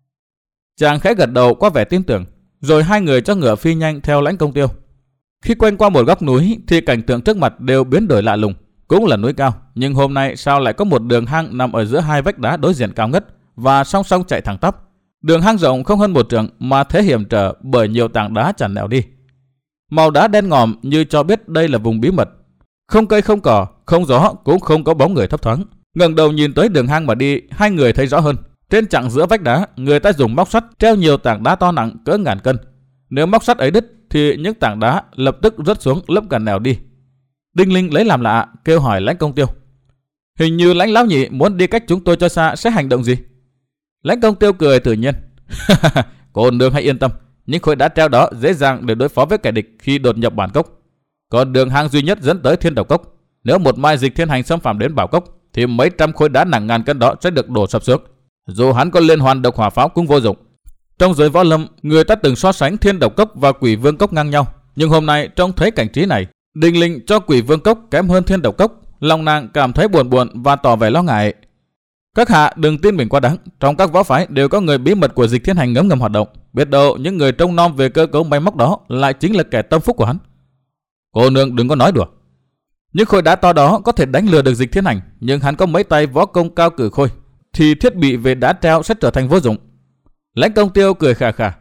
Chàng khẽ gật đầu qua vẻ tin tưởng, rồi hai người cho ngựa phi nhanh theo Lãnh Công Tiêu. Khi quanh qua một góc núi thì cảnh tượng trước mặt đều biến đổi lạ lùng. Cũng là núi cao, nhưng hôm nay sao lại có một đường hang nằm ở giữa hai vách đá đối diện cao ngất và song song chạy thẳng tắp. Đường hang rộng không hơn một trượng mà thế hiểm trở bởi nhiều tảng đá chặn nẻo đi. Màu đá đen ngòm như cho biết đây là vùng bí mật. Không cây không cỏ, không gió, cũng không có bóng người thấp thoáng. Ngẩng đầu nhìn tới đường hang mà đi, hai người thấy rõ hơn. Trên chặng giữa vách đá, người ta dùng móc sắt treo nhiều tảng đá to nặng cỡ ngàn cân. Nếu móc sắt ấy đứt thì những tảng đá lập tức rớt xuống lấp cả nẻo đi. Đinh Linh lấy làm lạ, kêu hỏi Lãnh Công Tiêu, hình như Lãnh lão nhị muốn đi cách chúng tôi cho xa, sẽ hành động gì? Lãnh Công Tiêu cười tự nhiên, cô nương hãy yên tâm, những khối đá treo đó dễ dàng để đối phó với kẻ địch khi đột nhập bản cốc. Còn đường hang duy nhất dẫn tới Thiên Độc Cốc, nếu một mai Dịch Thiên Hành xâm phạm đến bảo cốc thì mấy trăm khối đá nặng ngàn cân đó sẽ được đổ sập xuống. Dù hắn có liên hoàn độc hỏa pháo cũng vô dụng. Trong giới võ lâm, người ta từng so sánh Thiên Độc Cốc và Quỷ Vương Cốc ngang nhau, nhưng hôm nay trông thấy cảnh trí này, Đinh Linh cho Quỷ Vương Cốc kém hơn Thiên Độc Cốc, lòng nàng cảm thấy buồn buồn và tỏ vẻ lo ngại. Các hạ đừng tin mình quá đáng, trong các võ phái đều có người bí mật của Dịch Thiên Hành ngấm ngầm hoạt động, biết đâu những người trông nom về cơ cấu máy móc đó lại chính là kẻ tâm phúc của hắn. Cô nương đừng có nói đùa. Những khối đá to đó có thể đánh lừa được Dịch Thiên Hành, nhưng hắn có mấy tay võ công cao cử khôi, thì thiết bị về đá treo sẽ trở thành vô dụng. Lãnh Công Tiêu cười khà khà,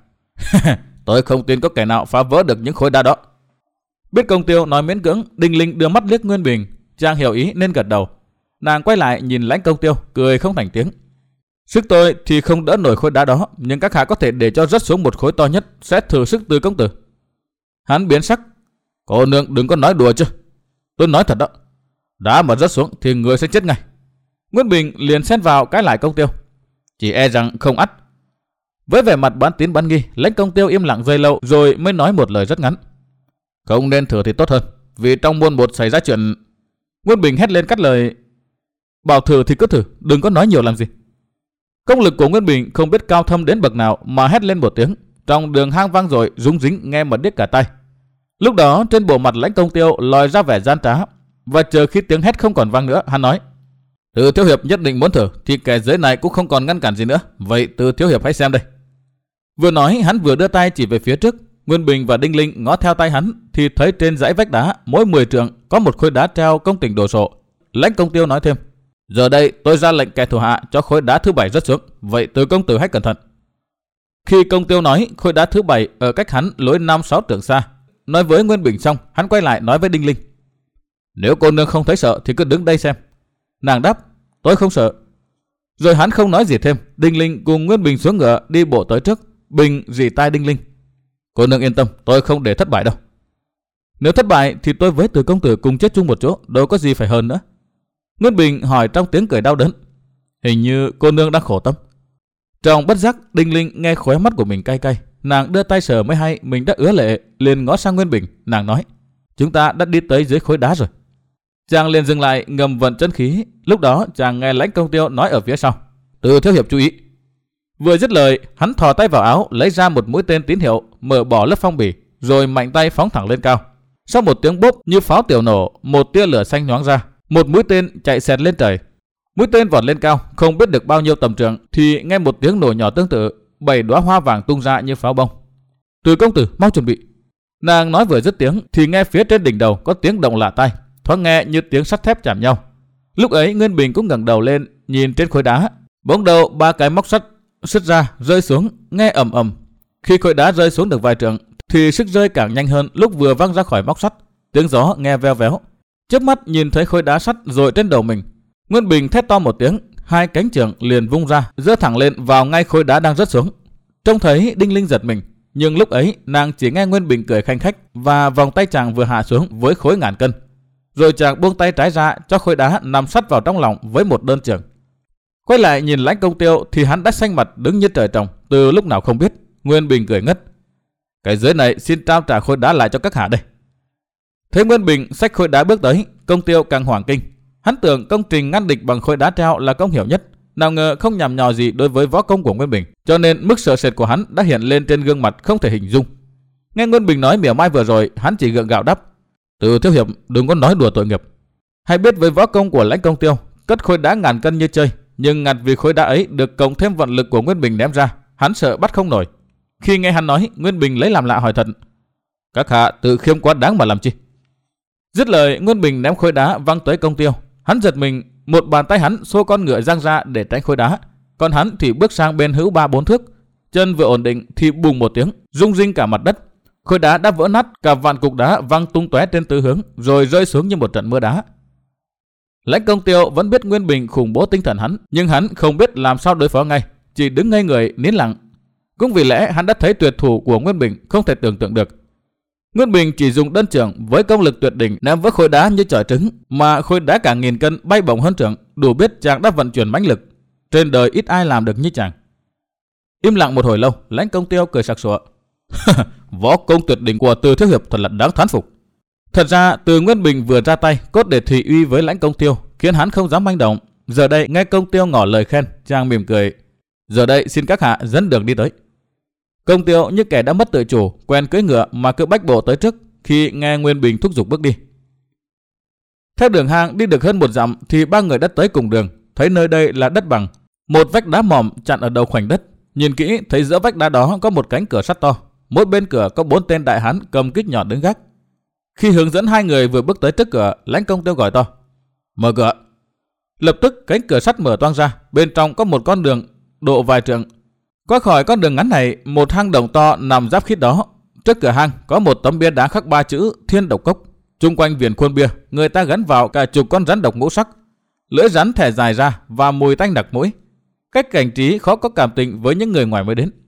tôi không tin có kẻ nào phá vỡ được những khối đá đó. Biết Công Tiêu nói miễn cưỡng, Đinh Linh đưa mắt liếc Nguyên Bình, chàng hiểu ý nên gật đầu. Nàng quay lại nhìn Lãnh Công Tiêu, cười không thành tiếng. Sức tôi thì không đỡ nổi khối đá đó, nhưng các hạ có thể để cho rớt xuống một khối to nhất, sẽ thử sức Từ công tử. Hắn biến sắc, cô nương đừng có nói đùa chứ. Tôi nói thật đó, đá mà rớt xuống thì người sẽ chết ngay. Nguyên Bình liền xen vào cái lại Công Tiêu, chỉ e rằng không ắt. Với vẻ mặt bán tín bán nghi, Lãnh Công Tiêu im lặng giây lâu rồi mới nói một lời rất ngắn. Không nên thử thì tốt hơn, vì trong muôn một xảy ra chuyện. Nguyên Bình hét lên cắt lời, bảo thử thì cứ thử, đừng có nói nhiều làm gì. Công lực của Nguyên Bình không biết cao thâm đến bậc nào mà hét lên một tiếng, trong đường hang vang rồi rung rinh nghe mà điếc cả tai. Lúc đó trên bộ mặt Lãnh Công Tiêu lòi ra vẻ gian trá, và chờ khi tiếng hét không còn vang nữa, hắn nói, Từ thiếu hiệp nhất định muốn thử thì kẻ dưới này cũng không còn ngăn cản gì nữa, vậy Từ thiếu hiệp hãy xem đây. Vừa nói hắn vừa đưa tay chỉ về phía trước. Nguyên Bình và Đinh Linh ngó theo tay hắn thì thấy trên dãy vách đá mỗi mười trượng có một khối đá treo công trình đồ sộ. Lãnh Công Tiêu nói thêm, giờ đây tôi ra lệnh kẻ thủ hạ cho khối đá thứ bảy rớt xuống, vậy Từ công tử hãy cẩn thận. Khi Công Tiêu nói, khối đá thứ bảy ở cách hắn lối năm sáu trượng xa. Nói với Nguyên Bình xong, hắn quay lại nói với Đinh Linh, nếu cô nương không thấy sợ thì cứ đứng đây xem. Nàng đáp, tôi không sợ. Rồi hắn không nói gì thêm. Đinh Linh cùng Nguyên Bình xuống ngựa đi bộ tới trước. Bình rỉ tai Đinh Linh, cô nương yên tâm, tôi không để thất bại đâu. Nếu thất bại thì tôi với Từ công tử cùng chết chung một chỗ, đâu có gì phải hơn nữa. Nguyên Bình hỏi trong tiếng cười đau đớn, hình như cô nương đang khổ tâm. Trong bất giác, Đinh Linh nghe khóe mắt của mình cay cay. Nàng đưa tay sờ mới hay mình đã ứa lệ, liền ngó sang Nguyên Bình. Nàng nói, chúng ta đã đi tới dưới khối đá rồi. Chàng liền dừng lại, ngầm vận chân khí. Lúc đó chàng nghe Lãnh Công Tiêu nói ở phía sau, Từ thiếu hiệp chú ý. Vừa dứt lời, hắn thò tay vào áo, lấy ra một mũi tên tín hiệu, mở bỏ lớp phong bì, rồi mạnh tay phóng thẳng lên cao. Sau một tiếng bốp như pháo tiểu nổ, một tia lửa xanh nhoáng ra, một mũi tên chạy xẹt lên trời. Mũi tên vọt lên cao, không biết được bao nhiêu tầm trường, thì nghe một tiếng nổ nhỏ tương tự, bảy đóa hoa vàng tung ra như pháo bông. Từ công tử, mau chuẩn bị. Nàng nói vừa dứt tiếng, thì nghe phía trên đỉnh đầu có tiếng động lạ tai, thoáng nghe như tiếng sắt thép chạm nhau. Lúc ấy Nguyên Bình cũng ngẩng đầu lên, nhìn trên khối đá, bỗng đầu ba cái móc sắt sứt ra rơi xuống, nghe ầm ầm. Khi khối đá rơi xuống được vài trượng, thì sức rơi càng nhanh hơn lúc vừa văng ra khỏi móc sắt. Tiếng gió nghe veo véo. Chớp mắt nhìn thấy khối đá sắt rồi trên đầu mình, Nguyên Bình thét to một tiếng, hai cánh chưởng liền vung ra, giơ thẳng lên vào ngay khối đá đang rớt xuống. Trông thấy Đinh Linh giật mình, nhưng lúc ấy nàng chỉ nghe Nguyên Bình cười khanh khách và vòng tay chàng vừa hạ xuống với khối ngàn cân, rồi chàng buông tay trái ra cho khối đá nằm sắt vào trong lòng với một đơn chưởng. Quay lại nhìn Lãnh Công Tiêu thì hắn đã xanh mặt đứng như trời trồng từ lúc nào không biết. Nguyên Bình cười ngất, cái dưới này xin trao trả khối đá lại cho các hạ đây. Thấy Nguyên Bình xách khối đá bước tới, Công Tiêu càng hoảng kinh. Hắn tưởng công trình ngăn địch bằng khối đá treo là công hiểu nhất, nào ngờ không nhằm nhò gì đối với võ công của Nguyên Bình, cho nên mức sợ sệt của hắn đã hiện lên trên gương mặt không thể hình dung. Nghe Nguyên Bình nói mỉa mai vừa rồi, hắn chỉ gượng gạo đáp, Từ thiếu hiệp đừng có nói đùa tội nghiệp. Hay biết với võ công của Lãnh Công Tiêu, cất khối đá ngàn cân như chơi, nhưng ngặt vì khối đá ấy được cộng thêm vận lực của Nguyên Bình ném ra, hắn sợ bắt không nổi. Khi nghe hắn nói, Nguyên Bình lấy làm lạ hỏi thật, các hạ tự khiêm quá đáng mà làm chi? Dứt lời, Nguyên Bình ném khối đá văng tới Công Tiêu. Hắn giật mình, một bàn tay hắn xô con ngựa giang ra để tránh khối đá, còn hắn thì bước sang bên hữu ba bốn thước. Chân vừa ổn định thì bùng một tiếng, rung rinh cả mặt đất. Khối đá đã vỡ nát, cả vạn cục đá văng tung tóe trên tứ hướng, rồi rơi xuống như một trận mưa đá. Lãnh Công Tiêu vẫn biết Nguyên Bình khủng bố tinh thần hắn, nhưng hắn không biết làm sao đối phó ngay, chỉ đứng ngây người nín lặng. Cũng vì lẽ hắn đã thấy tuyệt thủ của Nguyên Bình không thể tưởng tượng được. Nguyên Bình chỉ dùng đơn chưởng với công lực tuyệt đỉnh ném vỡ khối đá như chọi trứng, mà khối đá cả nghìn cân bay bổng hơn trượng, đủ biết chàng đã vận chuyển mãnh lực. Trên đời ít ai làm được như chàng. Im lặng một hồi lâu, Lãnh Công Tiêu cười sặc sụa. Võ công tuyệt đỉnh của Từ thiếu hiệp thật là đáng thán phục. Thật ra Từ Nguyên Bình vừa ra tay cốt để thị uy với Lãnh Công Tiêu, khiến hắn không dám manh động. Giờ đây nghe Công Tiêu ngỏ lời khen, chàng mỉm cười. Giờ đây xin các hạ dẫn đường đi tới. Công Tiêu như kẻ đã mất tự chủ, quen cưỡi ngựa mà cứ bách bộ tới trước khi nghe Nguyên Bình thúc giục bước đi. Theo đường hang đi được hơn một dặm thì ba người đã tới cùng đường, thấy nơi đây là đất bằng, một vách đá mỏm chặn ở đầu khoảnh đất. Nhìn kỹ thấy giữa vách đá đó có một cánh cửa sắt to, mỗi bên cửa có bốn tên đại hán cầm kích nhọn đứng gác. Khi hướng dẫn hai người vừa bước tới trước cửa, Lãnh Công Tiêu gọi to, mở cửa. Lập tức cánh cửa sắt mở toang ra, bên trong có một con đường độ vài trượng. Qua khỏi con đường ngắn này, một hang động to nằm giáp khít đó. Trước cửa hang có một tấm bia đá khắc ba chữ Thiên Độc Cốc. Chung quanh viền khuôn bia, người ta gắn vào cả chục con rắn độc ngũ sắc. Lưỡi rắn thẻ dài ra và mùi tanh đặc mũi. Cách cảnh trí khó có cảm tình với những người ngoài mới đến.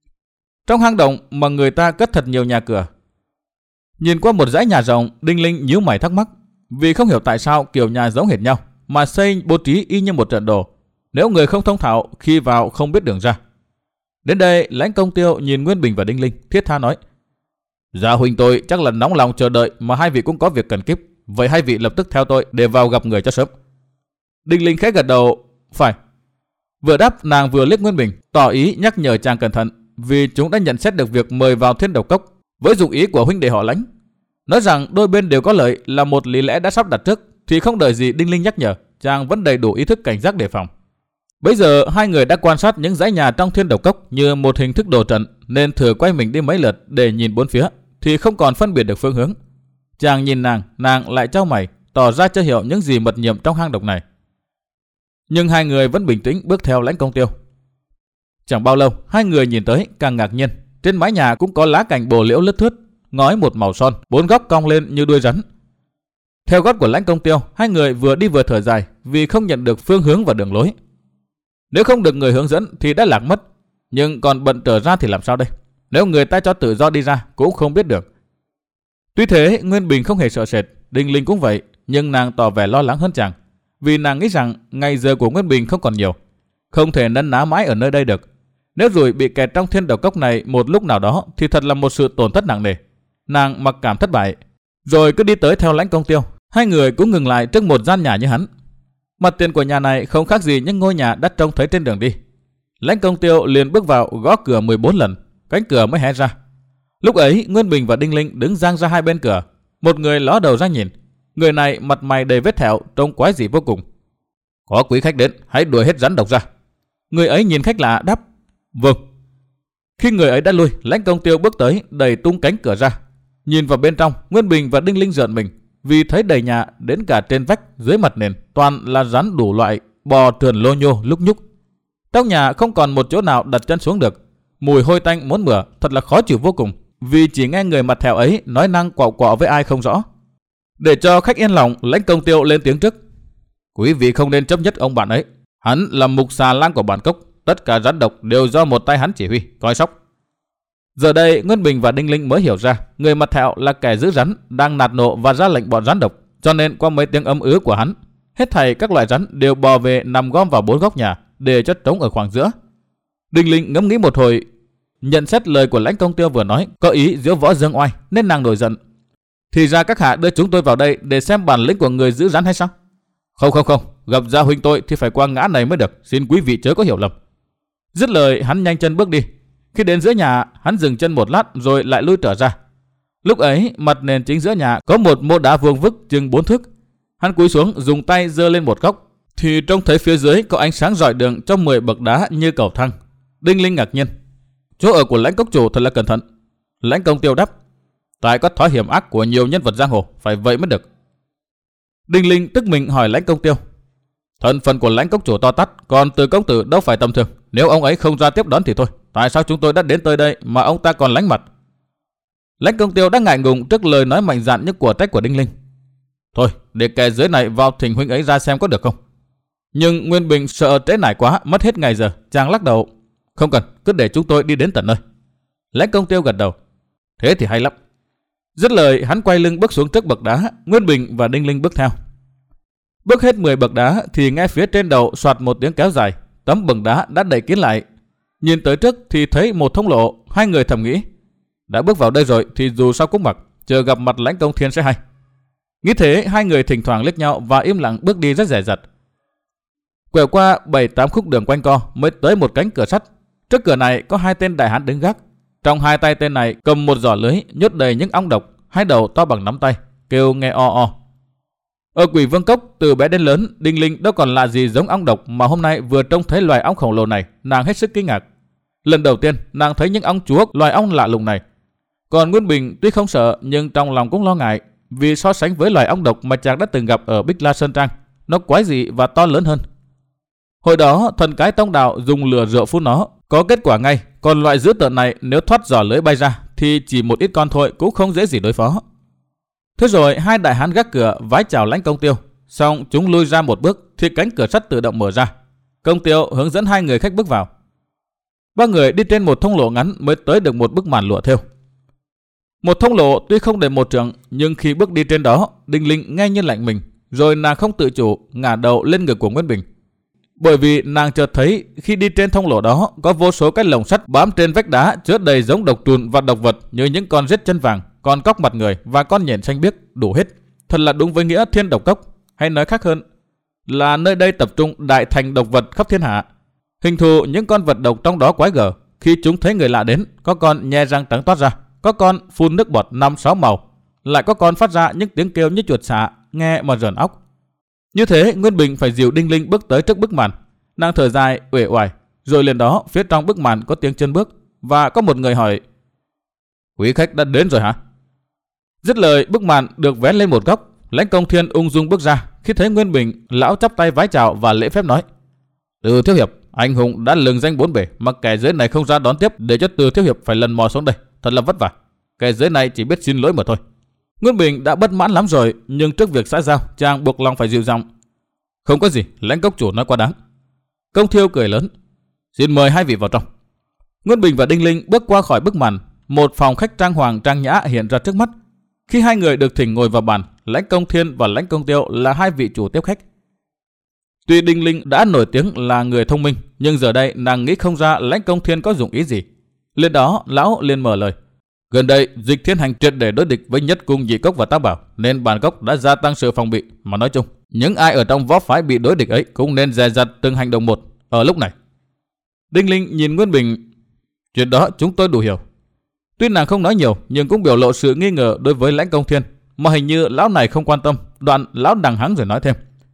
Trong hang động mà người ta cất thật nhiều nhà cửa. Nhìn qua một dãy nhà rộng, Đinh Linh nhíu mày thắc mắc, vì không hiểu tại sao kiểu nhà giống hệt nhau mà xây bố trí y như một trận đồ. Nếu người không thông thạo khi vào không biết đường ra. Đến đây, Lãnh Công Tiêu nhìn Nguyên Bình và Đinh Linh, thiết tha nói, Gia huynh tôi chắc là nóng lòng chờ đợi mà hai vị cũng có việc cần kíp, vậy hai vị lập tức theo tôi để vào gặp người cho sớm. Đinh Linh khẽ gật đầu, phải. Vừa đáp, nàng vừa liếc Nguyên Bình, tỏ ý nhắc nhở chàng cẩn thận, vì chúng đã nhận xét được việc mời vào Thiên Độc Cốc với dụng ý của huynh đệ họ Lãnh. Nói rằng đôi bên đều có lợi là một lý lẽ đã sắp đặt trước, thì không đợi gì Đinh Linh nhắc nhở, chàng vẫn đầy đủ ý thức cảnh giác đề phòng. Bây giờ hai người đã quan sát những dãy nhà trong Thiên Độc Cốc như một hình thức đồ trận, nên thừa quay mình đi mấy lượt để nhìn bốn phía, thì không còn phân biệt được phương hướng. Chàng nhìn nàng, nàng lại chau mày, tỏ ra chưa hiểu những gì mật nhiệm trong hang động này. Nhưng hai người vẫn bình tĩnh bước theo Lãnh Công Tiêu. Chẳng bao lâu, hai người nhìn tới càng ngạc nhiên. Trên mái nhà cũng có lá cành bồ liễu lướt thướt, ngói một màu son, bốn góc cong lên như đuôi rắn. Theo gót của Lãnh Công Tiêu, hai người vừa đi vừa thở dài vì không nhận được phương hướng và đường lối. Nếu không được người hướng dẫn thì đã lạc mất, nhưng còn bận trở ra thì làm sao đây? Nếu người ta cho tự do đi ra cũng không biết được. Tuy thế, Nguyên Bình không hề sợ sệt, Đinh Linh cũng vậy, nhưng nàng tỏ vẻ lo lắng hơn chàng, vì nàng nghĩ rằng ngày giờ của Nguyên Bình không còn nhiều, không thể nấn ná mãi ở nơi đây được. Nếu Rủi bị kẹt trong thiên độc cốc này một lúc nào đó thì thật là một sự tổn thất nặng nề. Nàng mặc cảm thất bại, rồi cứ đi tới theo Lãnh Công Tiêu. Hai người cũng ngừng lại trước một gian nhà như hắn. Mặt tiền của nhà này không khác gì những ngôi nhà đã trông thấy trên đường đi. Lãnh Công Tiêu liền bước vào, gõ cửa mười bốn lần, cánh cửa mới hé ra. Lúc ấy Nguyên Bình và Đinh Linh đứng dang ra hai bên cửa. Một người ló đầu ra nhìn. Người này mặt mày đầy vết thẹo, trông quái dị vô cùng. Có quý khách đến, hãy đuổi hết rắn độc ra. Người ấy nhìn khách lạ đáp: Vâng. Khi người ấy đã lui, Lãnh Công Tiêu bước tới, đẩy tung cánh cửa ra. Nhìn vào bên trong, Nguyên Bình và Đinh Linh rợn mình, vì thấy đầy nhà, đến cả trên vách, dưới mặt nền toàn là rắn đủ loại, bò trườn lô nhô lúc nhúc. Trong nhà không còn một chỗ nào đặt chân xuống được. Mùi hôi tanh muốn mửa, thật là khó chịu vô cùng, vì chỉ nghe người mặt thẹo ấy nói năng quạo quọ với ai không rõ. Để cho khách yên lòng, Lãnh Công Tiêu lên tiếng trước: Quý vị không nên chấp nhất ông bạn ấy. Hắn là mục xà lang của bản cốc, tất cả rắn độc đều do một tay hắn chỉ huy, coi sóc. Giờ đây Nguyên Bình và Đinh Linh mới hiểu ra, người mặt thẹo là kẻ giữ rắn đang nạt nộ và ra lệnh bọn rắn độc, cho nên qua mấy tiếng ấm ứ của hắn, hết thảy các loại rắn đều bò về nằm gom vào bốn góc nhà để cho trống ở khoảng giữa. Đinh Linh ngẫm nghĩ một hồi, nhận xét lời của Lãnh Công Tiêu vừa nói có ý diễu võ dương oai, nên nàng nổi giận: Thì ra các hạ đưa chúng tôi vào đây để xem bản lĩnh của người giữ rắn hay sao? Không không không, gặp gia huynh tôi thì phải qua ngã này mới được, xin quý vị chớ có hiểu lầm. Dứt lời hắn nhanh chân bước đi. Khi đến giữa nhà, hắn dừng chân một lát rồi lại lui trở ra. Lúc ấy mặt nền chính giữa nhà có một mô đá vuông vức chừng bốn thước. Hắn cúi xuống dùng tay giơ lên một góc, thì trông thấy phía dưới có ánh sáng rọi đường trong mười bậc đá như cầu thang. Đinh Linh ngạc nhiên: Chỗ ở của Lãnh cốc chủ thật là cẩn thận. Lãnh Công Tiêu đáp: Tại có thói hiểm ác của nhiều nhân vật giang hồ, phải vậy mới được. Đinh Linh tức mình hỏi Lãnh Công Tiêu: Thân phận của Lãnh cốc chủ to tát, còn Từ công tử đâu phải tầm thường. Nếu ông ấy không ra tiếp đón thì thôi, tại sao chúng tôi đã đến tới đây mà ông ta còn lánh mặt? Lãnh Công Tiêu đã ngại ngùng trước lời nói mạnh dạn như của trách của Đinh Linh. Thôi, để kẻ dưới này vào thỉnh huynh ấy ra xem có được không? Nhưng Nguyên Bình sợ trễ nải quá, mất hết ngày giờ, chàng lắc đầu: Không cần, cứ để chúng tôi đi đến tận nơi. Lãnh Công Tiêu gật đầu: Thế thì hay lắm. Dứt lời, hắn quay lưng bước xuống trước bậc đá. Nguyên Bình và Đinh Linh bước theo. Bước hết mười bậc đá thì nghe phía trên đầu soạt một tiếng kéo dài, tấm bậc đá đã đẩy kín lại. Nhìn tới trước thì thấy một thông lộ. Hai người thầm nghĩ: Đã bước vào đây rồi thì dù sao cũng mặc, chờ gặp mặt Lãnh Công Thiên sẽ hay. Nghĩ thế, hai người thỉnh thoảng liếc nhau và im lặng bước đi rất dè dặt. Quẹo qua bảy tám khúc đường quanh co mới tới một cánh cửa sắt. Trước cửa này có hai tên đại hán đứng gác. Trong hai tay tên này cầm một giỏ lưới nhốt đầy những ong độc, hai đầu to bằng nắm tay, kêu nghe o o. Ở Quỷ Vương Cốc, từ bé đến lớn, Đinh Linh đâu còn lạ gì giống ong độc, mà hôm nay vừa trông thấy loài ong khổng lồ này, nàng hết sức kinh ngạc. Lần đầu tiên nàng thấy những ong chúa loài ong lạ lùng này. Còn Nguyên Bình tuy không sợ nhưng trong lòng cũng lo ngại, vì so sánh với loài ong độc mà chàng đã từng gặp ở Bích La Sơn Trang, nó quái dị và to lớn hơn. Hồi đó thần cái Tông Đạo dùng lửa rượu phun nó, có kết quả ngay. Còn loại dữ tợn này nếu thoát giỏ lưới bay ra thì chỉ một ít con thôi cũng không dễ gì đối phó. Thế rồi hai đại hán gác cửa vái chào Lãnh Công Tiêu, xong chúng lui ra một bước thì cánh cửa sắt tự động mở ra. Công Tiêu hướng dẫn hai người khách bước vào. Ba người đi trên một thông lộ ngắn mới tới được một bức màn lụa thêu. Một thông lộ tuy không đầy một trượng, nhưng khi bước đi trên đó, Đinh Linh nghe như lạnh mình, rồi nàng không tự chủ ngả đầu lên ngực của Nguyên Bình. Bởi vì nàng chợt thấy khi đi trên thông lộ đó có vô số cái lồng sắt bám trên vách đá chứa đầy giống độc trùng và độc vật như những con rết chân vàng, con cóc mặt người và con nhện xanh biếc, đủ hết. Thật là đúng với nghĩa thiên độc cốc, hay nói khác hơn là nơi đây tập trung đại thành độc vật khắp thiên hạ. Hình thù những con vật độc trong đó quái gở, khi chúng thấy người lạ đến, có con nhe răng trắng toát ra, có con phun nước bọt năm sáu màu, lại có con phát ra những tiếng kêu như chuột xạ, nghe mà rờn óc. Như thế Nguyên Bình phải dìu Đinh Linh bước tới trước bức màn. Nàng thở dài uể oải, rồi liền đó phía trong bức màn có tiếng chân bước và có một người hỏi: Quý khách đã đến rồi hả? Dứt lời, bức màn được vén lên một góc. Lãnh Công Thiên ung dung bước ra. Khi thấy Nguyên Bình, lão chắp tay vái chào và lễ phép nói: Từ thiếu hiệp, anh hùng đã lừng danh bốn bể, mà kẻ dưới này không ra đón tiếp, để cho Từ thiếu hiệp phải lần mò xuống đây, thật là vất vả. Kẻ dưới này chỉ biết xin lỗi mà thôi. Nguyên Bình đã bất mãn lắm rồi, nhưng trước việc xã giao, chàng buộc lòng phải dịu giọng: Không có gì, Lãnh cốc chủ nói quá đáng. Công Thiêu cười lớn: Xin mời hai vị vào trong. Nguyên Bình và Đinh Linh bước qua khỏi bức màn. Một phòng khách trang hoàng trang nhã hiện ra trước mắt. Khi hai người được thỉnh ngồi vào bàn, Lãnh Công Thiên và Lãnh Công Tiêu là hai vị chủ tiếp khách. Tuy Đinh Linh đã nổi tiếng là người thông minh, nhưng giờ đây nàng nghĩ không ra Lãnh Công Thiên có dụng ý gì. Lên đó, lão liền mở lời. Gần đây, Dịch Thiên Hành triệt để đối địch với Nhất Cung, Nhị Cốc và Tam Bảo, nên bản cốc đã gia tăng sự phòng bị. Mà nói chung, những ai ở trong võ phái bị đối địch ấy cũng nên dè dặt từng hành động một. Ở lúc này, Đinh Linh nhìn Nguyên Bình. Chuyện đó chúng tôi đủ hiểu. Tuy nàng không nói nhiều, nhưng cũng biểu lộ sự nghi ngờ đối với Lãnh Công Thiên, mà hình như lão này không quan tâm. Đoạn lão đằng hắng rồi nói thêm.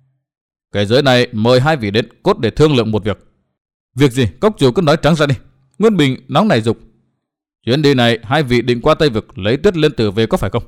Cái giới này mời hai vị đến cốt để thương lượng một việc. Việc gì? Cốc chủ cứ nói trắng ra đi. Nguyên Bình nóng nảy dục. Chuyến đi này hai vị định qua Tây Vực lấy Tuyết Liên Tử về có phải không?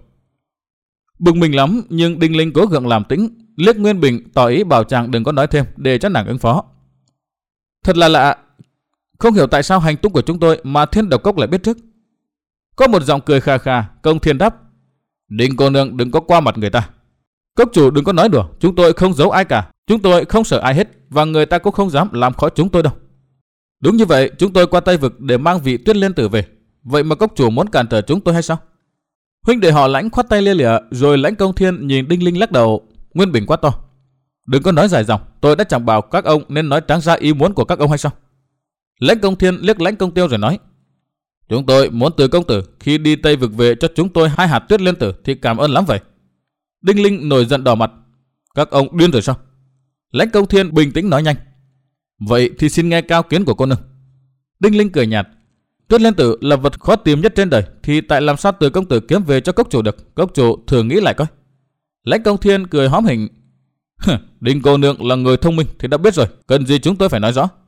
Bực mình lắm, nhưng Đinh Linh cố gượng làm tĩnh, liếc Nguyên Bình tỏ ý bảo chàng đừng có nói thêm để cho nàng ứng phó. Thật là lạ, không hiểu tại sao hành tung của chúng tôi mà Thiên Độc Cốc lại biết trước. Có một giọng cười khà khà. Công Thiên đáp. Đinh cô nương đừng có qua mặt người ta. Cốc chủ đừng có nói đùa, chúng tôi không giấu ai cả, chúng tôi không sợ ai hết, và người ta cũng không dám làm khó chúng tôi đâu. Đúng như vậy, chúng tôi qua Tây Vực để mang vị Tuyết Liên Tử về. Vậy mà cốc chủ muốn cản trở chúng tôi hay sao? Huynh đệ họ Lãnh khoát tay lia lịa, rồi Lãnh Công Thiên nhìn Đinh Linh lắc đầu. Nguyên Bình quát to. Đừng có nói dài dòng, tôi đã chẳng bảo các ông nên nói trắng ra ý muốn của các ông hay sao? Lãnh Công Thiên liếc Lãnh Công Tiêu rồi nói. Chúng tôi muốn từ công tử khi đi Tây Vực về cho chúng tôi hai hạt Tuyết Liên Tử thì cảm ơn lắm vậy. Đinh Linh nổi giận đỏ mặt. Các ông điên rồi sao? Lãnh Công Thiên bình tĩnh nói nhanh. Vậy thì xin nghe cao kiến của cô nương. Đinh Linh cười nhạt. Tuyết Liên Tử là vật khó tìm nhất trên đời, thì tại làm sao từ công tử kiếm về cho cốc chủ được? Cốc chủ thử nghĩ lại coi. Lãnh Công Thiên cười hóm hình. Đinh cô nương là người thông minh thì đã biết rồi, cần gì chúng tôi phải nói rõ.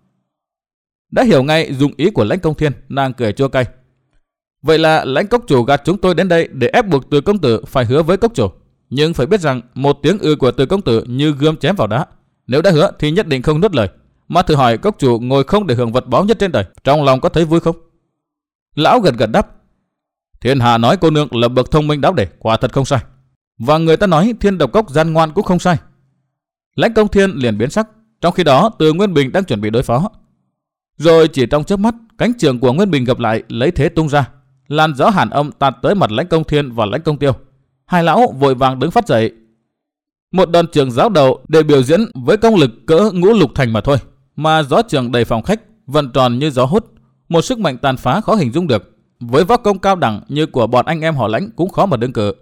Đã hiểu ngay dụng ý của Lãnh Công Thiên, nàng cười chua cay. Vậy là Lãnh cốc chủ gạt chúng tôi đến đây để ép buộc Từ công tử phải hứa với cốc chủ. Nhưng phải biết rằng một tiếng ư của Từ công tử như gươm chém vào đá. Nếu đã hứa thì nhất định không nuốt lời. Mà thử hỏi cốc chủ ngồi không để hưởng vật báu nhất trên đời, trong lòng có thấy vui không? Lão gật gật đáp. Thiên hạ nói cô nương là bậc thông minh đáo để, quả thật không sai. Và người ta nói Thiên Độc Cốc gian ngoan cũng không sai. Lãnh Công Thiên liền biến sắc. Trong khi đó Từ Nguyên Bình đang chuẩn bị đối phó. Rồi chỉ trong chớp mắt, cánh trường của Nguyên Bình gập lại, lấy thế tung ra. Làn gió hàn âm tạt tới mặt Lãnh Công Thiên và Lãnh Công Tiêu. Hai lão vội vàng đứng phát dậy. Một đòn trường giáo đầu để biểu diễn với công lực cỡ ngũ lục thành mà thôi, mà gió trường đầy phòng khách, vận tròn như gió hút, một sức mạnh tàn phá khó hình dung được. Với võ công cao đẳng như của bọn anh em họ Lãnh cũng khó mà đương cự.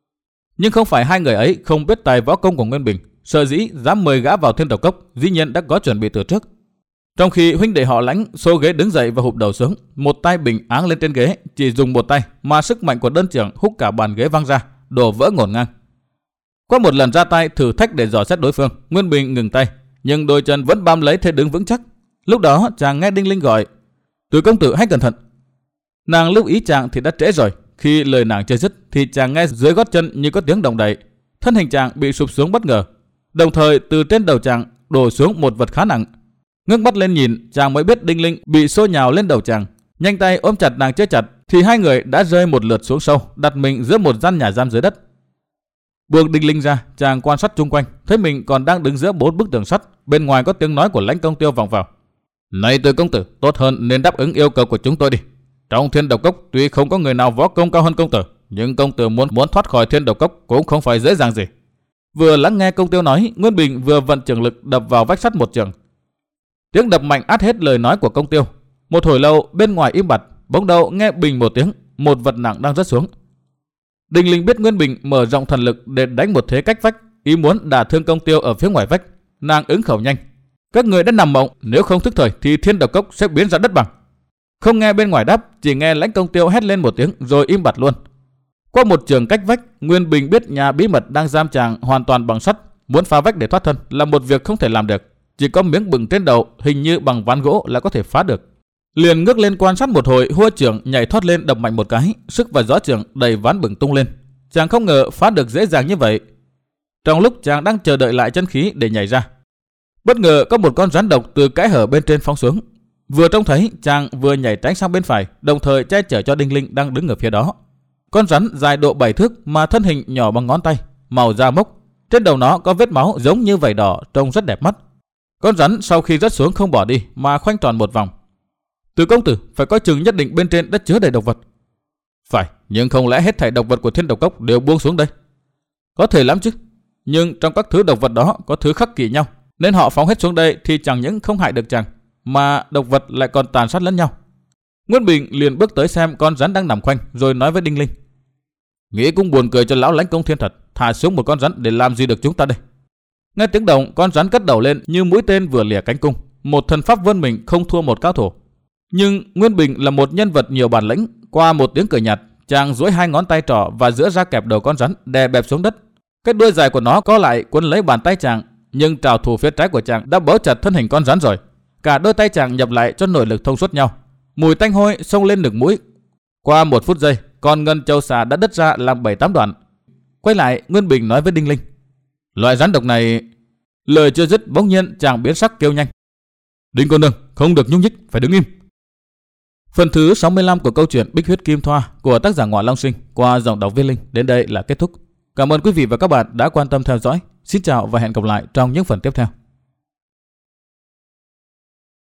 Nhưng không phải hai người ấy không biết tài võ công của Nguyên Bình, sở dĩ dám mời gã vào Thiên Độc Cốc, dĩ nhiên đã có chuẩn bị từ trước. Trong khi huynh đệ họ Lãnh xô ghế đứng dậy và hụp đầu xuống, một tay bình áng lên trên ghế, chỉ dùng một tay mà sức mạnh của đơn trưởng húc cả bàn ghế văng ra, đổ vỡ ngổn ngang. Qua một lần ra tay thử thách để dò xét đối phương, Nguyên Bình ngừng tay, nhưng đôi chân vẫn bám lấy thế đứng vững chắc. Lúc đó chàng nghe Đinh Linh gọi. Từ công tử hãy cẩn thận. Nàng lưu ý chàng thì đã trễ rồi. Khi lời nàng chưa dứt thì chàng nghe dưới gót chân như có tiếng động đậy. Thân hình chàng bị sụp xuống bất ngờ. Đồng thời từ trên đầu chàng đổ xuống một vật khá nặng. Ngước mắt lên nhìn, chàng mới biết Đinh Linh bị xô nhào lên đầu chàng. Nhanh tay ôm chặt nàng chưa chặt thì hai người đã rơi một lượt xuống sâu, đặt mình giữa một gian nhà giam dưới đất. Buông Đinh Linh ra, chàng quan sát chung quanh, thấy mình còn đang đứng giữa bốn bức tường sắt. Bên ngoài có tiếng nói của Lãnh Công Tiêu vọng vào. Này Từ công tử, tốt hơn nên đáp ứng yêu cầu của chúng tôi đi. Trong Thiên Độc Cốc tuy không có người nào võ công cao hơn công tử, nhưng công tử muốn muốn thoát khỏi Thiên Độc Cốc cũng không phải dễ dàng gì. Vừa lắng nghe Công Tiêu nói, Nguyên Bình vừa vận trường lực đập vào vách sắt một trường. Tiếng đập mạnh át hết lời nói của Công Tiêu. Một hồi lâu bên ngoài im bặt, bỗng đầu nghe bình một tiếng, một vật nặng đang rớt xuống. Đinh Linh biết Nguyên Bình mở rộng thần lực để đánh một thế cách vách, ý muốn đả thương Công Tiêu ở phía ngoài vách. Nàng ứng khẩu nhanh. Các người đã nằm mộng, nếu không thức thời thì Thiên Độc Cốc sẽ biến ra đất bằng. Không nghe bên ngoài đáp, chỉ nghe Lãnh Công Tiêu hét lên một tiếng rồi im bặt luôn. Qua một trường cách vách, Nguyên Bình biết nhà bí mật đang giam chàng hoàn toàn bằng sắt, muốn phá vách để thoát thân là một việc không thể làm được. Chỉ có miếng bừng trên đầu, hình như bằng ván gỗ là có thể phá được. Liền ngước lên quan sát một hồi, hua trưởng nhảy thoát lên đập mạnh một cái, sức và gió trưởng đẩy ván bừng tung lên. Chàng không ngờ phá được dễ dàng như vậy. Trong lúc chàng đang chờ đợi lại chân khí để nhảy ra, bất ngờ có một con rắn độc từ kẽ hở bên trên phóng xuống. Vừa trông thấy, chàng vừa nhảy tránh sang bên phải, đồng thời che chở cho Đinh Linh đang đứng ở phía đó. Con rắn dài độ bảy thước mà thân hình nhỏ bằng ngón tay, màu da mốc, trên đầu nó có vết máu giống như vảy đỏ, trông rất đẹp mắt. Con rắn sau khi rớt xuống không bỏ đi mà khoanh tròn một vòng. Từ công tử phải coi chừng, nhất định bên trên đã chứa đầy độc vật. Phải, nhưng không lẽ hết thảy độc vật của Thiên Độc Cốc đều buông xuống đây? Có thể lắm chứ, nhưng trong các thứ độc vật đó có thứ khắc kỷ nhau, Nên họ phóng hết xuống đây thì chẳng những không hại được chàng, mà độc vật lại còn tàn sát lẫn nhau. Nguyên Bình liền bước tới xem con rắn đang nằm khoanh, rồi nói với Đinh Linh: Nghĩ cũng buồn cười cho lão lãnh công thiên thật, thả xuống một con rắn để làm gì được chúng ta đây. Nghe tiếng động, con rắn cất đầu lên như mũi tên vừa lìa cánh cung, một thần pháp vươn mình không thua một cao thủ. Nhưng Nguyên Bình là một nhân vật nhiều bản lĩnh, qua một tiếng cười nhạt, chàng duỗi hai ngón tay trỏ và giữa ra kẹp đầu con rắn, đè bẹp xuống đất. Cái đuôi dài của nó có lại quấn lấy bàn tay chàng, nhưng trảo thủ phía trái của chàng đã bấu chặt thân hình con rắn rồi. Cả đôi tay chàng nhập lại cho nội lực thông suốt nhau. Mùi tanh hôi xông lên nực mũi. Qua một phút giây, con ngân châu xà đã đứt ra làm bảy tám đoạn. Quay lại, Nguyên Bình nói với Đinh Linh: Loại rắn độc này... Lời chưa dứt, bỗng nhiên chàng biến sắc kêu nhanh: Đinh cô nương, không được nhúc nhích, phải đứng im. Phần thứ sáu mươi lăm của câu chuyện Bích Huyết Kim Thoa của tác giả Ngọa Long Sinh qua giọng đọc Viết Linh đến đây là kết thúc. Cảm ơn quý vị và các bạn đã quan tâm theo dõi. Xin chào và hẹn gặp lại trong những phần tiếp theo.